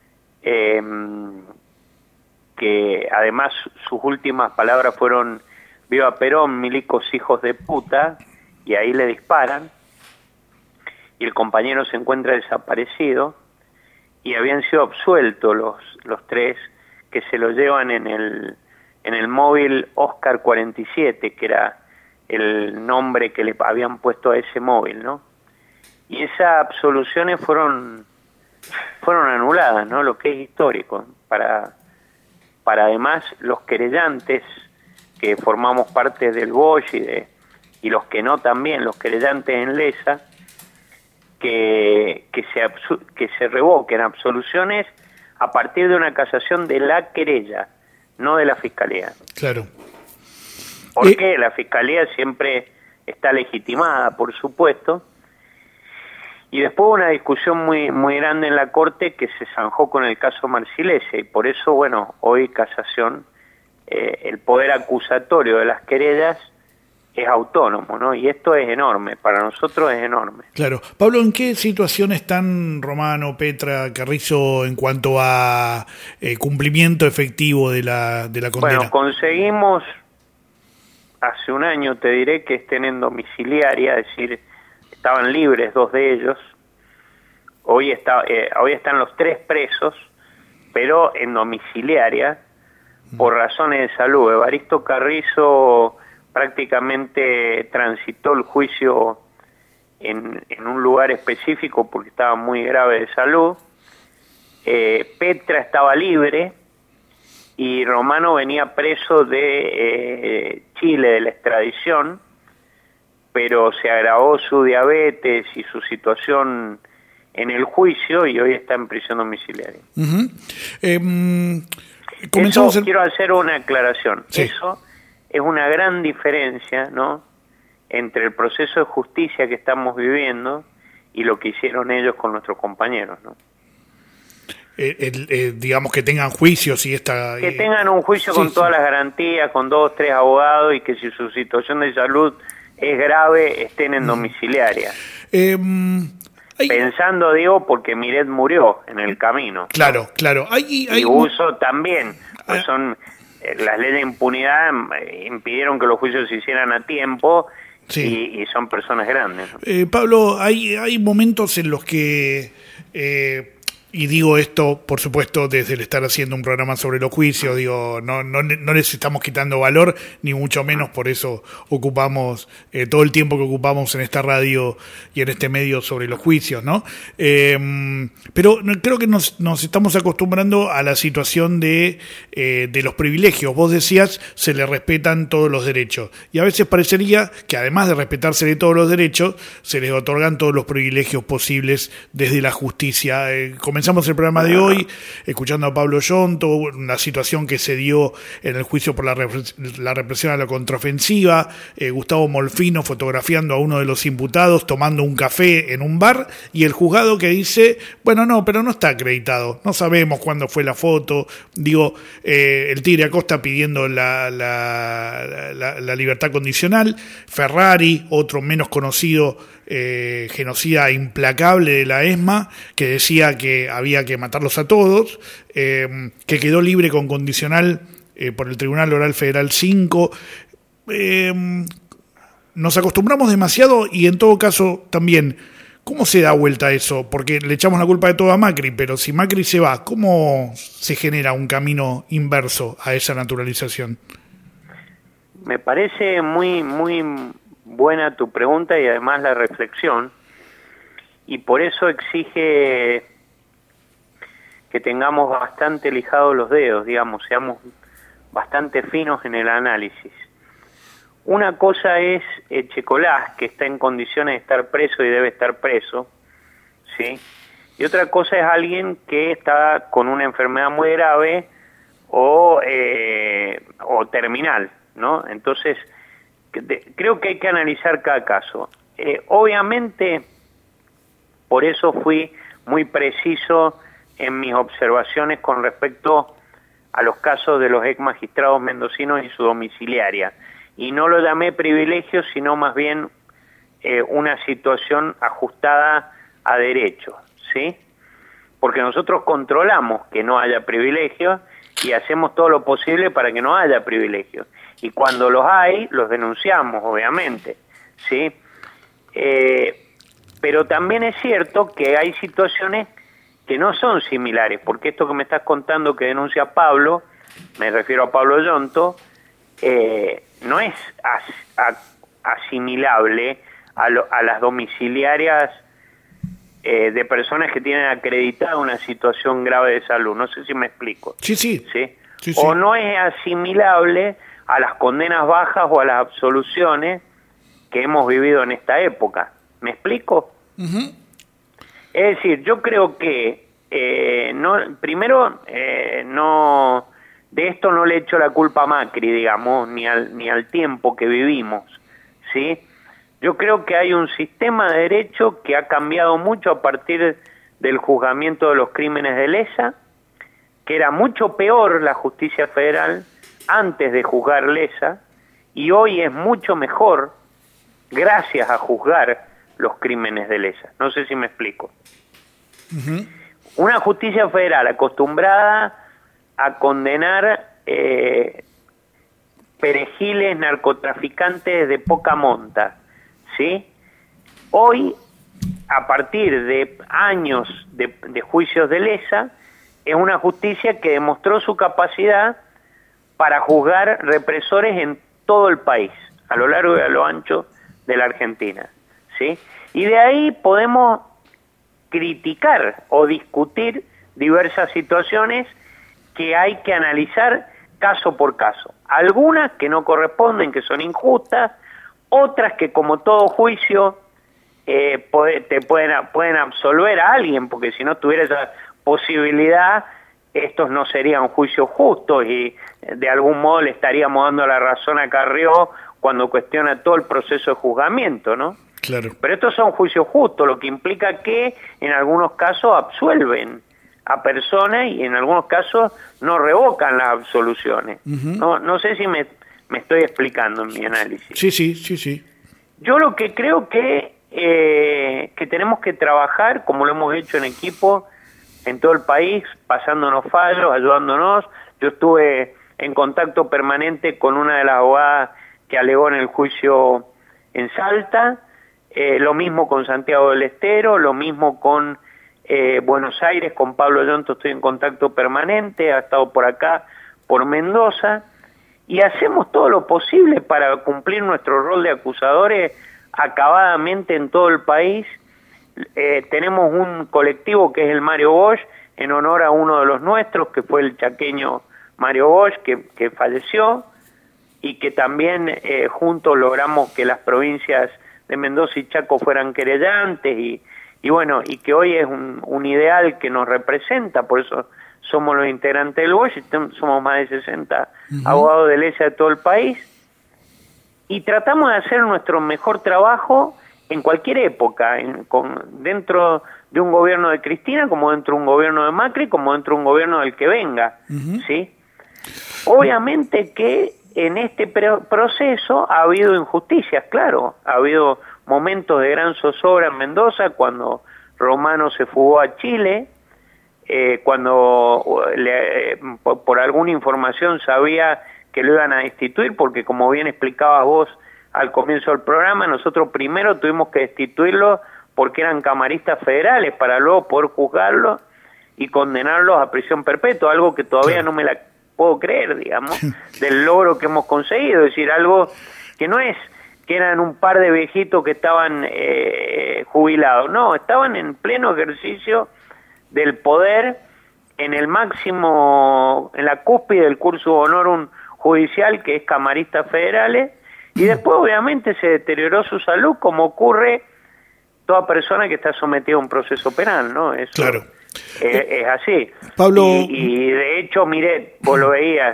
que además sus últimas palabras fueron: viva Perón, milicos hijos de puta, y ahí le disparan y el compañero se encuentra desaparecido, y habían sido absueltos los tres, que se lo llevan en el móvil Oscar 47, que era el nombre que le habían puesto a ese móvil, ¿no? Y esas absoluciones fueron anuladas, ¿no? Lo que es histórico para además los querellantes que formamos parte del Bosch y los que no también, los querellantes en Lesa, que se revoquen absoluciones a partir de una casación de la querella, no de la Fiscalía. Claro. Porque la Fiscalía siempre está legitimada, por supuesto, y después una discusión muy muy grande en la Corte que se zanjó con el caso Marcilese, y por eso, bueno, hoy casación, el poder acusatorio de las querellas es autónomo, ¿no? Y esto es enorme, para nosotros es enorme. Claro. Pablo, ¿en qué situación están Romano, Petra, Carrizo en cuanto a cumplimiento efectivo de la condena? Bueno, conseguimos hace un año, te diré, que estén en domiciliaria, es decir, estaban libres 2 de ellos. Hoy están los 3 presos, pero en domiciliaria por razones de salud. Evaristo Carrizo prácticamente transitó el juicio en un lugar específico porque estaba muy grave de salud. Petra estaba libre y Romano venía preso de Chile, de la extradición, pero se agravó su diabetes y su situación en el juicio y hoy está en prisión domiciliaria. Quiero hacer una aclaración. Sí. Eso es una gran diferencia, ¿no?, entre el proceso de justicia que estamos viviendo y lo que hicieron ellos con nuestros compañeros, ¿no? Digamos que tengan juicios y que tengan un juicio con todas las garantías, con 2 o 3 abogados, y que si su situación de salud es grave estén en domiciliaria. Pensando, digo, porque Miret murió en el camino. Claro, ¿no? Claro. Y Uso también, pues son las leyes de impunidad impidieron que los juicios se hicieran a tiempo. Sí. Y son personas grandes, ¿no? Pablo, hay momentos en los que y digo esto, por supuesto, desde el estar haciendo un programa sobre los juicios, digo, no les estamos quitando valor, ni mucho menos, por eso ocupamos todo el tiempo que ocupamos en esta radio y en este medio sobre los juicios, ¿no? Pero creo que nos estamos acostumbrando a la situación de los privilegios. Vos decías, se le respetan todos los derechos, y a veces parecería que además de respetársele todos los derechos, se les otorgan todos los privilegios posibles desde la justicia. Comenzamos el programa de hoy escuchando a Pablo Yonto, una situación que se dio en el juicio por la represión a la contraofensiva, Gustavo Molfino fotografiando a uno de los imputados tomando un café en un bar, y el juzgado que dice, bueno, no, pero no está acreditado, no sabemos cuándo fue la foto. Digo, el Tigre Acosta pidiendo la libertad condicional, Ferrari, otro menos conocido genocida implacable de la ESMA, que decía que había que matarlos a todos, que quedó libre con condicional por el Tribunal Oral Federal 5. Nos acostumbramos demasiado, y en todo caso también, ¿cómo se da vuelta eso? Porque le echamos la culpa de todo a Macri, pero si Macri se va, ¿cómo se genera un camino inverso a esa naturalización? Me parece muy buena tu pregunta y además la reflexión, y por eso exige que tengamos bastante lijados los dedos, digamos, seamos bastante finos en el análisis. Una cosa es Echecolás, que está en condiciones de estar preso y debe estar preso, ¿sí? Y otra cosa es alguien que está con una enfermedad muy grave o terminal, ¿no? Entonces, creo que hay que analizar cada caso. Obviamente, por eso fui muy preciso en mis observaciones con respecto a los casos de los ex magistrados mendocinos y su domiciliaria. Y no lo llamé privilegio, sino más bien una situación ajustada a derecho, ¿sí? Porque nosotros controlamos que no haya privilegios y hacemos todo lo posible para que no haya privilegios. Y cuando los hay, los denunciamos, obviamente, ¿sí? Pero también es cierto que hay situaciones que no son similares, porque esto que me estás contando que denuncia Pablo, me refiero a Pablo Yonto, no es asimilable a las domiciliarias de personas que tienen acreditada una situación grave de salud. No sé si me explico. Sí. O no es asimilable a las condenas bajas o a las absoluciones que hemos vivido en esta época. ¿Me explico? Uh-huh. Es decir, yo creo que no de esto no le echo la culpa a Macri, digamos, ni al tiempo que vivimos, ¿sí? Yo creo que hay un sistema de derecho que ha cambiado mucho a partir del juzgamiento de los crímenes de lesa, que era mucho peor la justicia federal antes de juzgar lesa, y hoy es mucho mejor gracias a juzgar los crímenes de lesa. No sé si me explico. Uh-huh. Una justicia federal acostumbrada a condenar perejiles narcotraficantes de poca monta, ¿sí? Hoy, a partir de años de juicios de lesa, es una justicia que demostró su capacidad para juzgar represores en todo el país, a lo largo y a lo ancho de la Argentina, ¿sí? Y de ahí podemos criticar o discutir diversas situaciones que hay que analizar caso por caso. Algunas que no corresponden, que son injustas, otras que, como todo juicio, te pueden absolver a alguien, porque si no tuviera esa posibilidad, estos no serían juicios justos y de algún modo le estaríamos dando la razón a Carrió cuando cuestiona todo el proceso de juzgamiento, ¿no? Claro. Pero estos son juicios justos, lo que implica que en algunos casos absuelven a personas y en algunos casos no revocan las absoluciones. Uh-huh. No sé si me estoy explicando en mi análisis. Sí. Yo lo que creo que tenemos que trabajar, como lo hemos hecho en equipo, en todo el país, pasándonos fallos, ayudándonos. Yo estuve en contacto permanente con una de las abogadas que alegó en el juicio en Salta, lo mismo con Santiago del Estero, lo mismo con Buenos Aires, con Pablo Yonto estoy en contacto permanente, ha estado por acá, por Mendoza, y hacemos todo lo posible para cumplir nuestro rol de acusadores acabadamente en todo el país. Tenemos un colectivo que es el Mario Bosch, en honor a uno de los nuestros, que fue el chaqueño Mario Bosch, que falleció, y que también juntos logramos que las provincias de Mendoza y Chaco fueran querellantes, y bueno, y que hoy es un ideal que nos representa, por eso somos los integrantes del Bosch, somos más de 60 abogados de lesa de todo el país, y tratamos de hacer nuestro mejor trabajo en cualquier época, dentro de un gobierno de Cristina, como dentro de un gobierno de Macri, como dentro de un gobierno del que venga, ¿sí? Obviamente que en este proceso ha habido injusticias, claro, ha habido momentos de gran zozobra en Mendoza, cuando Romano se fugó a Chile, cuando por alguna información sabía que lo iban a destituir, porque como bien explicabas vos al comienzo del programa, nosotros primero tuvimos que destituirlo porque eran camaristas federales, para luego poder juzgarlos y condenarlos a prisión perpetua, algo que todavía no me la puedo creer, digamos, del logro que hemos conseguido, es decir, algo que no es que eran un par de viejitos que estaban jubilados, no, estaban en pleno ejercicio del poder, en el máximo, en la cúspide del curso honorum judicial, que es camaristas federales, y después obviamente se deterioró su salud, como ocurre toda persona que está sometida a un proceso penal, ¿no? Eso claro. Es así. Pablo... Y de hecho, mire, vos lo veías,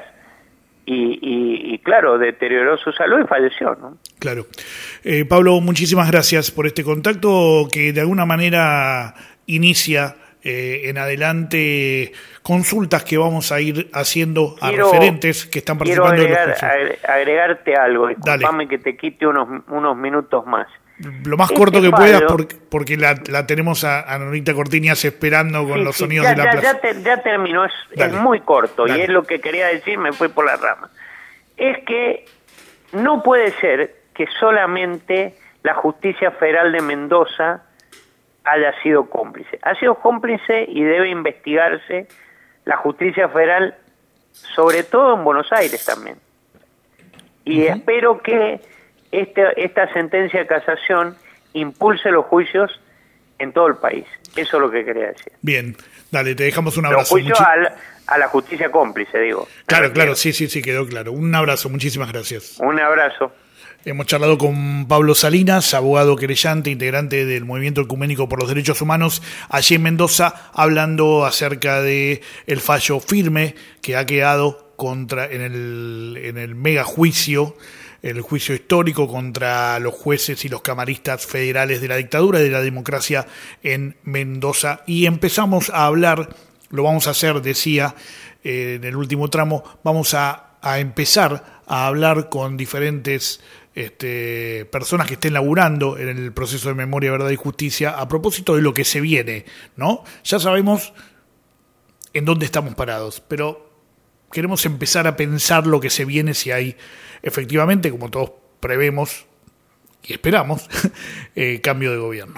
y claro, deterioró su salud y falleció, ¿no? Claro. Pablo, muchísimas gracias por este contacto que de alguna manera inicia en adelante consultas que vamos a ir haciendo a referentes que están participando de los juicios. Agregarte algo, disculpame que te quite unos minutos más. Lo más corto que puedas, porque la tenemos a Norita Cortiñas esperando con los sonidos de la plaza. Ya terminó, es muy corto, y es lo que quería decir, me fui por la rama. Es que no puede ser que solamente la Justicia Federal de Mendoza haya sido cómplice. Ha sido cómplice y debe investigarse la Justicia Federal, sobre todo en Buenos Aires también. Y espero que esta sentencia de casación impulse los juicios en todo el país. Eso es lo que quería decir. Bien, dale, te dejamos un abrazo. Los juicios a la justicia cómplice, digo. Claro, sí, quedó claro. Un abrazo, muchísimas gracias. Un abrazo. Hemos charlado con Pablo Salinas, abogado querellante, integrante del Movimiento Ecuménico por los Derechos Humanos, allí en Mendoza, hablando acerca de el fallo firme que ha quedado en el mega juicio, el juicio histórico contra los jueces y los camaristas federales de la dictadura y de la democracia en Mendoza. Y empezamos a hablar, lo vamos a hacer, decía, en el último tramo, vamos a empezar a hablar con diferentes personas que estén laburando en el proceso de memoria, verdad y justicia a propósito de lo que se viene, ¿no? Ya sabemos en dónde estamos parados, pero queremos empezar a pensar lo que se viene si hay efectivamente, como todos prevemos y esperamos, cambio de gobierno.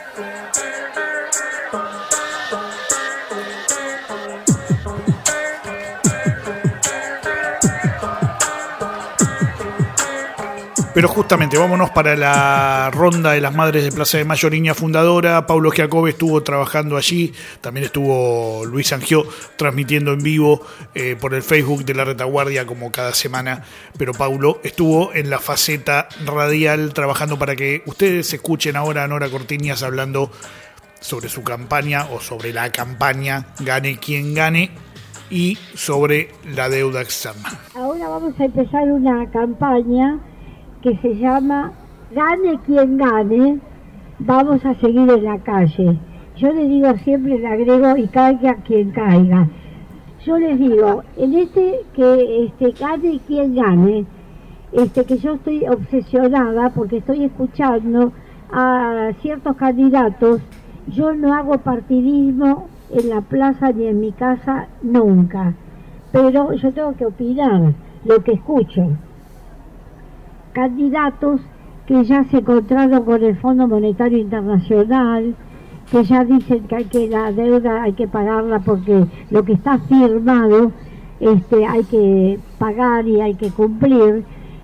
Pero justamente, vámonos para la ronda de las Madres de Plaza de Mayo, Niña Fundadora. Paulo Giacobbe estuvo trabajando allí, también estuvo Luis Angió transmitiendo en vivo por el Facebook de La Retaguardia como cada semana, pero Paulo estuvo en la faceta radial trabajando para que ustedes escuchen ahora a Nora Cortiñas hablando sobre su campaña o sobre la campaña Gane Quien Gane y sobre la deuda externa. Ahora vamos a empezar una campaña que se llama Gane Quien Gane, vamos a seguir en la calle. Yo les digo siempre, le agrego, y caiga quien caiga. Yo les digo, en Gane Quien Gane, que yo estoy obsesionada porque estoy escuchando a ciertos candidatos. Yo no hago partidismo en la plaza ni en mi casa nunca, pero yo tengo que opinar lo que escucho. Candidatos que ya se encontraron con el Fondo Monetario Internacional, que ya dicen que la deuda hay que pagarla porque lo que está firmado hay que pagar y hay que cumplir.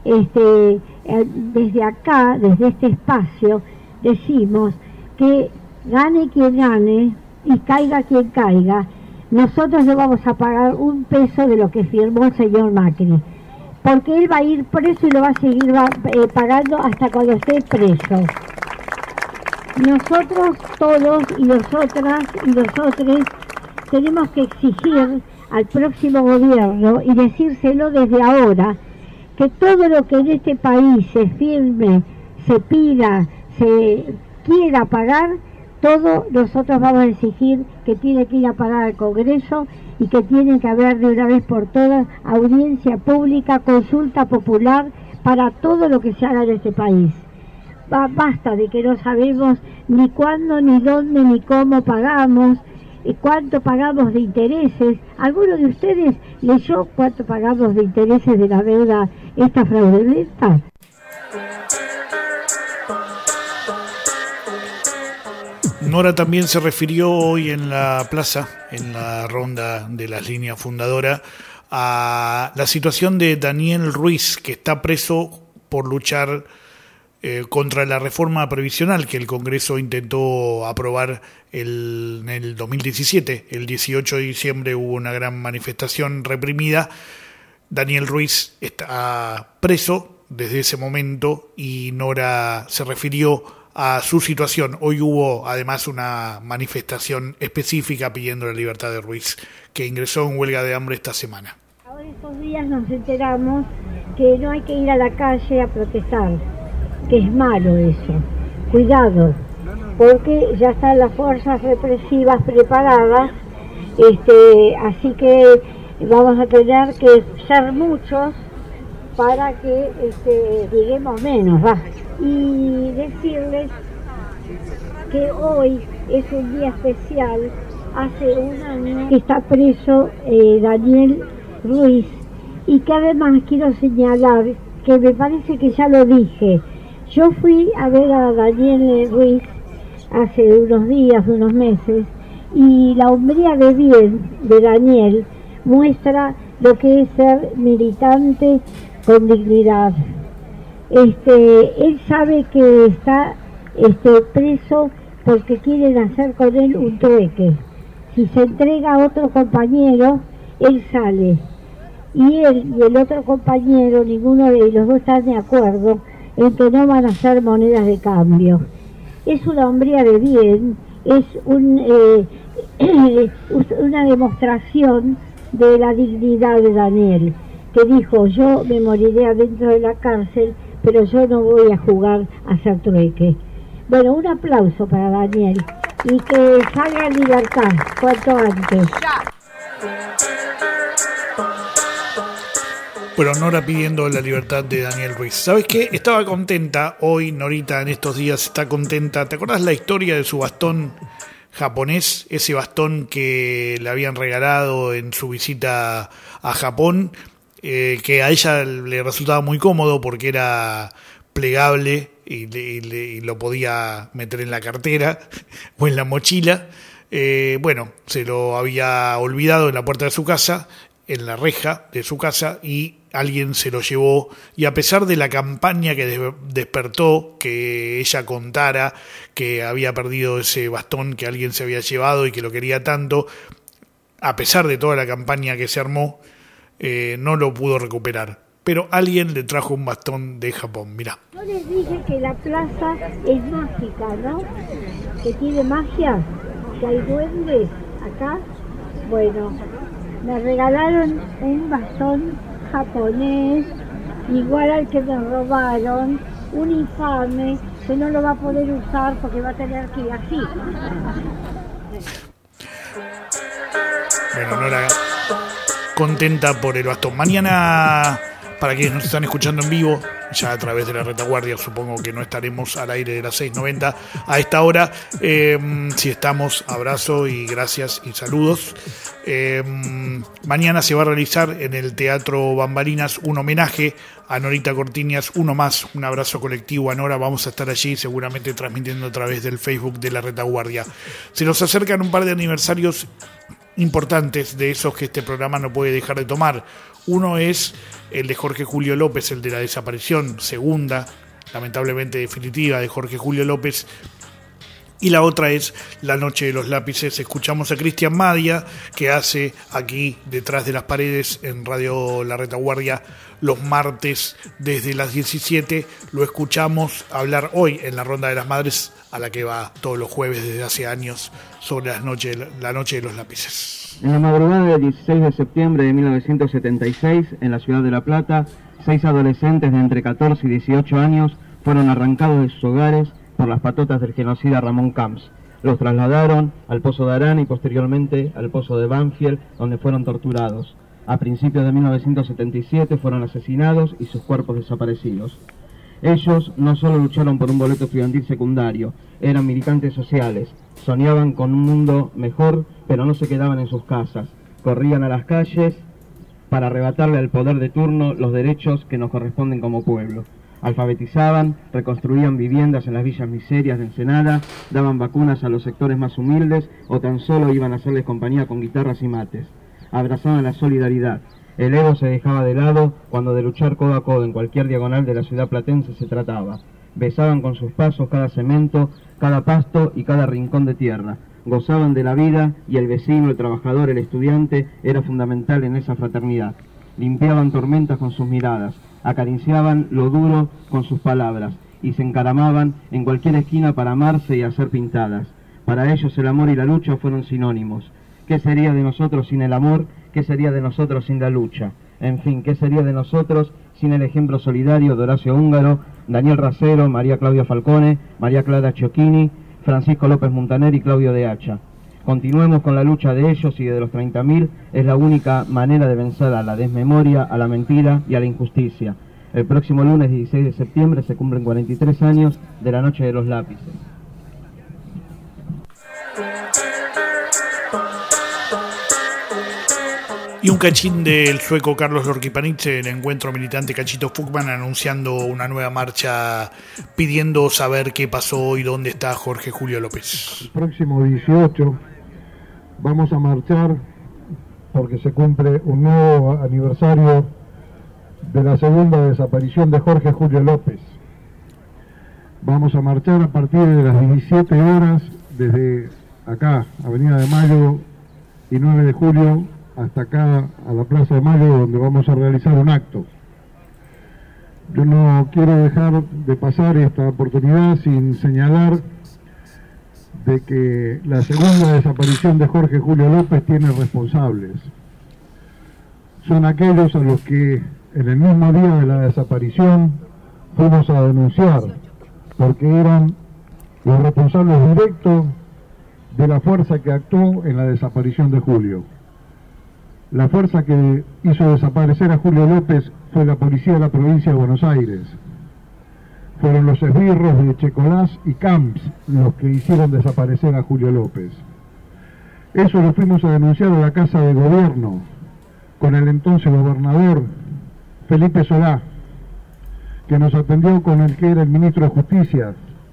Desde acá, desde este espacio, decimos que gane quien gane y caiga quien caiga, nosotros no vamos a pagar un peso de lo que firmó el señor Macri, porque él va a ir preso y lo va a seguir pagando hasta cuando esté preso. Nosotros todos y nosotras y nosotres tenemos que exigir al próximo gobierno y decírselo desde ahora, que todo lo que en este país se firme, se pida, se quiera pagar, todo nosotros vamos a exigir que tiene que ir a pagar al Congreso y que tiene que haber de una vez por todas audiencia pública, consulta popular para todo lo que se haga en este país. Basta de que no sabemos ni cuándo, ni dónde, ni cómo pagamos, y cuánto pagamos de intereses. ¿Alguno de ustedes leyó cuánto pagamos de intereses de la deuda esta fraudulenta? Nora también se refirió hoy en la plaza, en la ronda de las líneas fundadoras, a la situación de Daniel Ruiz, que está preso por luchar contra la reforma previsional que el Congreso intentó aprobar en el 2017. El 18 de diciembre hubo una gran manifestación reprimida. Daniel Ruiz está preso desde ese momento y Nora se refirió a su situación. Hoy hubo además una manifestación específica pidiendo la libertad de Ruiz, que ingresó en huelga de hambre esta semana. Ahora estos días nos enteramos que no hay que ir a la calle a protestar, que es malo eso. Cuidado, porque ya están las fuerzas represivas preparadas, así que vamos a tener que ser muchos para que lleguemos menos, ¿va? Y decirles que hoy es un día especial. Hace un año que está preso Daniel Ruiz, y que además quiero señalar que me parece que ya lo dije. Yo fui a ver a Daniel Ruiz hace unos días, unos meses, y la hombría de bien de Daniel muestra lo que es ser militante con dignidad. Él sabe que está preso porque quieren hacer con él un trueque. Si se entrega a otro compañero, él sale. Y él y el otro compañero, ninguno de los dos están de acuerdo en que no van a ser monedas de cambio. Es una hombría de bien, es una demostración de la dignidad de Daniel, que dijo: yo me moriré adentro de la cárcel, pero yo no voy a jugar a hacer trueque. Bueno, un aplauso para Daniel, y que salga en libertad cuanto antes. Bueno, Nora pidiendo la libertad de Daniel Ruiz. ¿Sabes qué? Estaba contenta hoy, Norita, en estos días está contenta. ¿Te acordás la historia de su bastón japonés? Ese bastón que le habían regalado en su visita a Japón, que a ella le resultaba muy cómodo porque era plegable y lo podía meter en la cartera o en la mochila. Bueno, se lo había olvidado en la puerta de su casa, en la reja de su casa, y alguien se lo llevó, y a pesar de la campaña que despertó, que ella contara que había perdido ese bastón que alguien se había llevado y que lo quería tanto, a pesar de toda la campaña que se armó, no lo pudo recuperar. Pero alguien le trajo un bastón de Japón, mirá. Yo les dije que la plaza es mágica, ¿no? Que tiene magia, que hay duendes acá. Bueno, me regalaron un bastón japonés, igual al que me robaron, un infame, que no lo va a poder usar porque va a tener que ir así. Bueno, Nora contenta por el bastón. Mañana, para quienes nos están escuchando en vivo, ya a través de la retaguardia, supongo que no estaremos al aire de las 6:90 a esta hora. Si estamos, abrazo y gracias y saludos. Mañana se va a realizar en el Teatro Bambalinas un homenaje a Norita Cortiñas, uno más, un abrazo colectivo a Nora. Vamos a estar allí seguramente transmitiendo a través del Facebook de la retaguardia. Se nos acercan un par de aniversarios importantes, de esos que este programa no puede dejar de tomar. Uno es el de Jorge Julio López, el de la desaparición segunda, lamentablemente definitiva, de Jorge Julio López. Y la otra es La Noche de los Lápices. Escuchamos a Cristian Madia, que hace aquí Detrás de las Paredes en Radio La Retaguardia los martes desde las 17. Lo escuchamos hablar hoy en la Ronda de las Madres, a la que va todos los jueves desde hace años, sobre La Noche de los Lápices. En la madrugada del 16 de septiembre de 1976, en la ciudad de La Plata, 6 adolescentes de entre 14 y 18 años fueron arrancados de sus hogares por las patotas del genocida Ramón Camps. Los trasladaron al Pozo de Arana y posteriormente al Pozo de Banfield, donde fueron torturados. A principios de 1977 fueron asesinados y sus cuerpos desaparecidos. Ellos no solo lucharon por un boleto estudiantil secundario, eran militantes sociales, soñaban con un mundo mejor, pero no se quedaban en sus casas, corrían a las calles para arrebatarle al poder de turno los derechos que nos corresponden como pueblo. Alfabetizaban, reconstruían viviendas en las villas miserias de Ensenada, daban vacunas a los sectores más humildes o tan solo iban a hacerles compañía con guitarras y mates. Abrazaban la solidaridad. El ego se dejaba de lado cuando de luchar codo a codo en cualquier diagonal de la ciudad platense se trataba. Besaban con sus pasos cada cemento, cada pasto y cada rincón de tierra. Gozaban de la vida y el vecino, el trabajador, el estudiante era fundamental en esa fraternidad. Limpiaban tormentas con sus miradas, acariciaban lo duro con sus palabras y se encaramaban en cualquier esquina para amarse y hacer pintadas. Para ellos el amor y la lucha fueron sinónimos. ¿Qué sería de nosotros sin el amor? ¿Qué sería de nosotros sin la lucha? En fin, ¿qué sería de nosotros sin el ejemplo solidario de Horacio Húngaro, Daniel Racero, María Claudia Falcone, María Clara Ciocchini, Francisco López Muntaner y Claudio de Hacha. Continuemos con la lucha de ellos y de los 30.000, es la única manera de vencer a la desmemoria, a la mentira y a la injusticia. El próximo lunes 16 de septiembre se cumplen 43 años de la Noche de los Lápices. Y un cachín del sueco Carlos Lorquipanich en el encuentro militante Cachito Fugman anunciando una nueva marcha pidiendo saber qué pasó y dónde está Jorge Julio López. El próximo 18 vamos a marchar porque se cumple un nuevo aniversario de la segunda desaparición de Jorge Julio López. Vamos a marchar a partir de las 17 horas desde acá, Avenida de Mayo y 9 de julio, hasta acá a la Plaza de Mayo, donde vamos a realizar un acto. Yo no quiero dejar de pasar esta oportunidad sin señalar de que la segunda desaparición de Jorge Julio López tiene responsables. Son aquellos a los que en el mismo día de la desaparición fuimos a denunciar, porque eran los responsables directos de la fuerza que actuó en la desaparición de Julio. La fuerza que hizo desaparecer a Julio López fue la policía de la provincia de Buenos Aires. Fueron los esbirros de Checolás y Camps los que hicieron desaparecer a Julio López. Eso lo fuimos a denunciar a la Casa de Gobierno con el entonces gobernador Felipe Solá, que nos atendió con el que era el ministro de Justicia,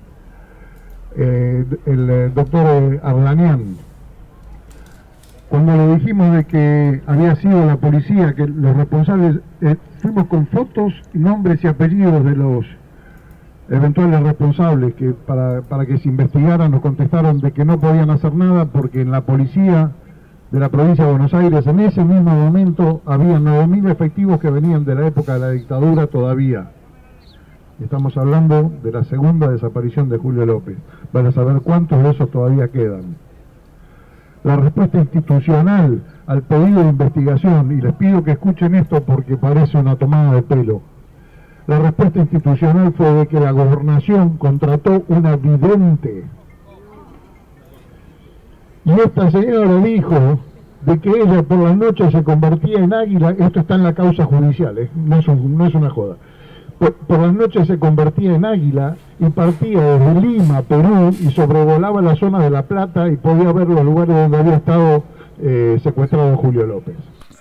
el doctor Arlanian. Cuando le dijimos de que había sido la policía, que los responsables, fuimos con fotos, nombres y apellidos de los eventuales responsables, que para que se investigaran nos contestaron de que no podían hacer nada porque en la policía de la provincia de Buenos Aires en ese mismo momento había 9.000 efectivos que venían de la época de la dictadura todavía. Estamos hablando de la segunda desaparición de Julio López. Van a saber cuántos de esos todavía quedan. La respuesta institucional al pedido de investigación, y les pido que escuchen esto porque parece una tomada de pelo, la respuesta institucional fue de que la gobernación contrató una vidente. Y esta señora dijo de que ella por las noches se convertía en águila, esto está en la causa judicial, no es una joda. Por las noches se convertía en águila y partía desde Lima, Perú, y sobrevolaba la zona de La Plata y podía ver los lugares donde había estado secuestrado Julio López.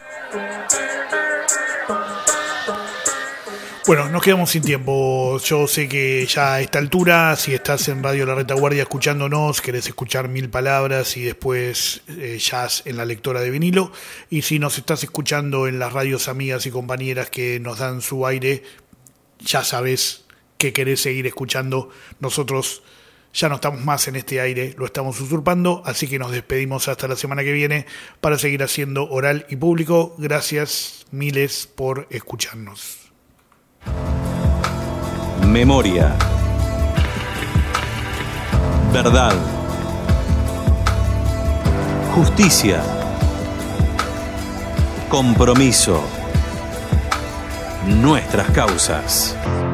Bueno, nos quedamos sin tiempo. Yo sé que ya a esta altura, si estás en Radio La Retaguardia escuchándonos, querés escuchar 1000 palabras y después jazz en la lectora de vinilo. Y si nos estás escuchando en las radios amigas y compañeras que nos dan su aire, ya sabes que querés seguir escuchando. Nosotros ya no estamos más en este aire, lo estamos usurpando, así que nos despedimos hasta la semana que viene para seguir haciendo oral y público. Gracias miles por escucharnos. Memoria. Verdad. Justicia. Compromiso. Nuestras causas.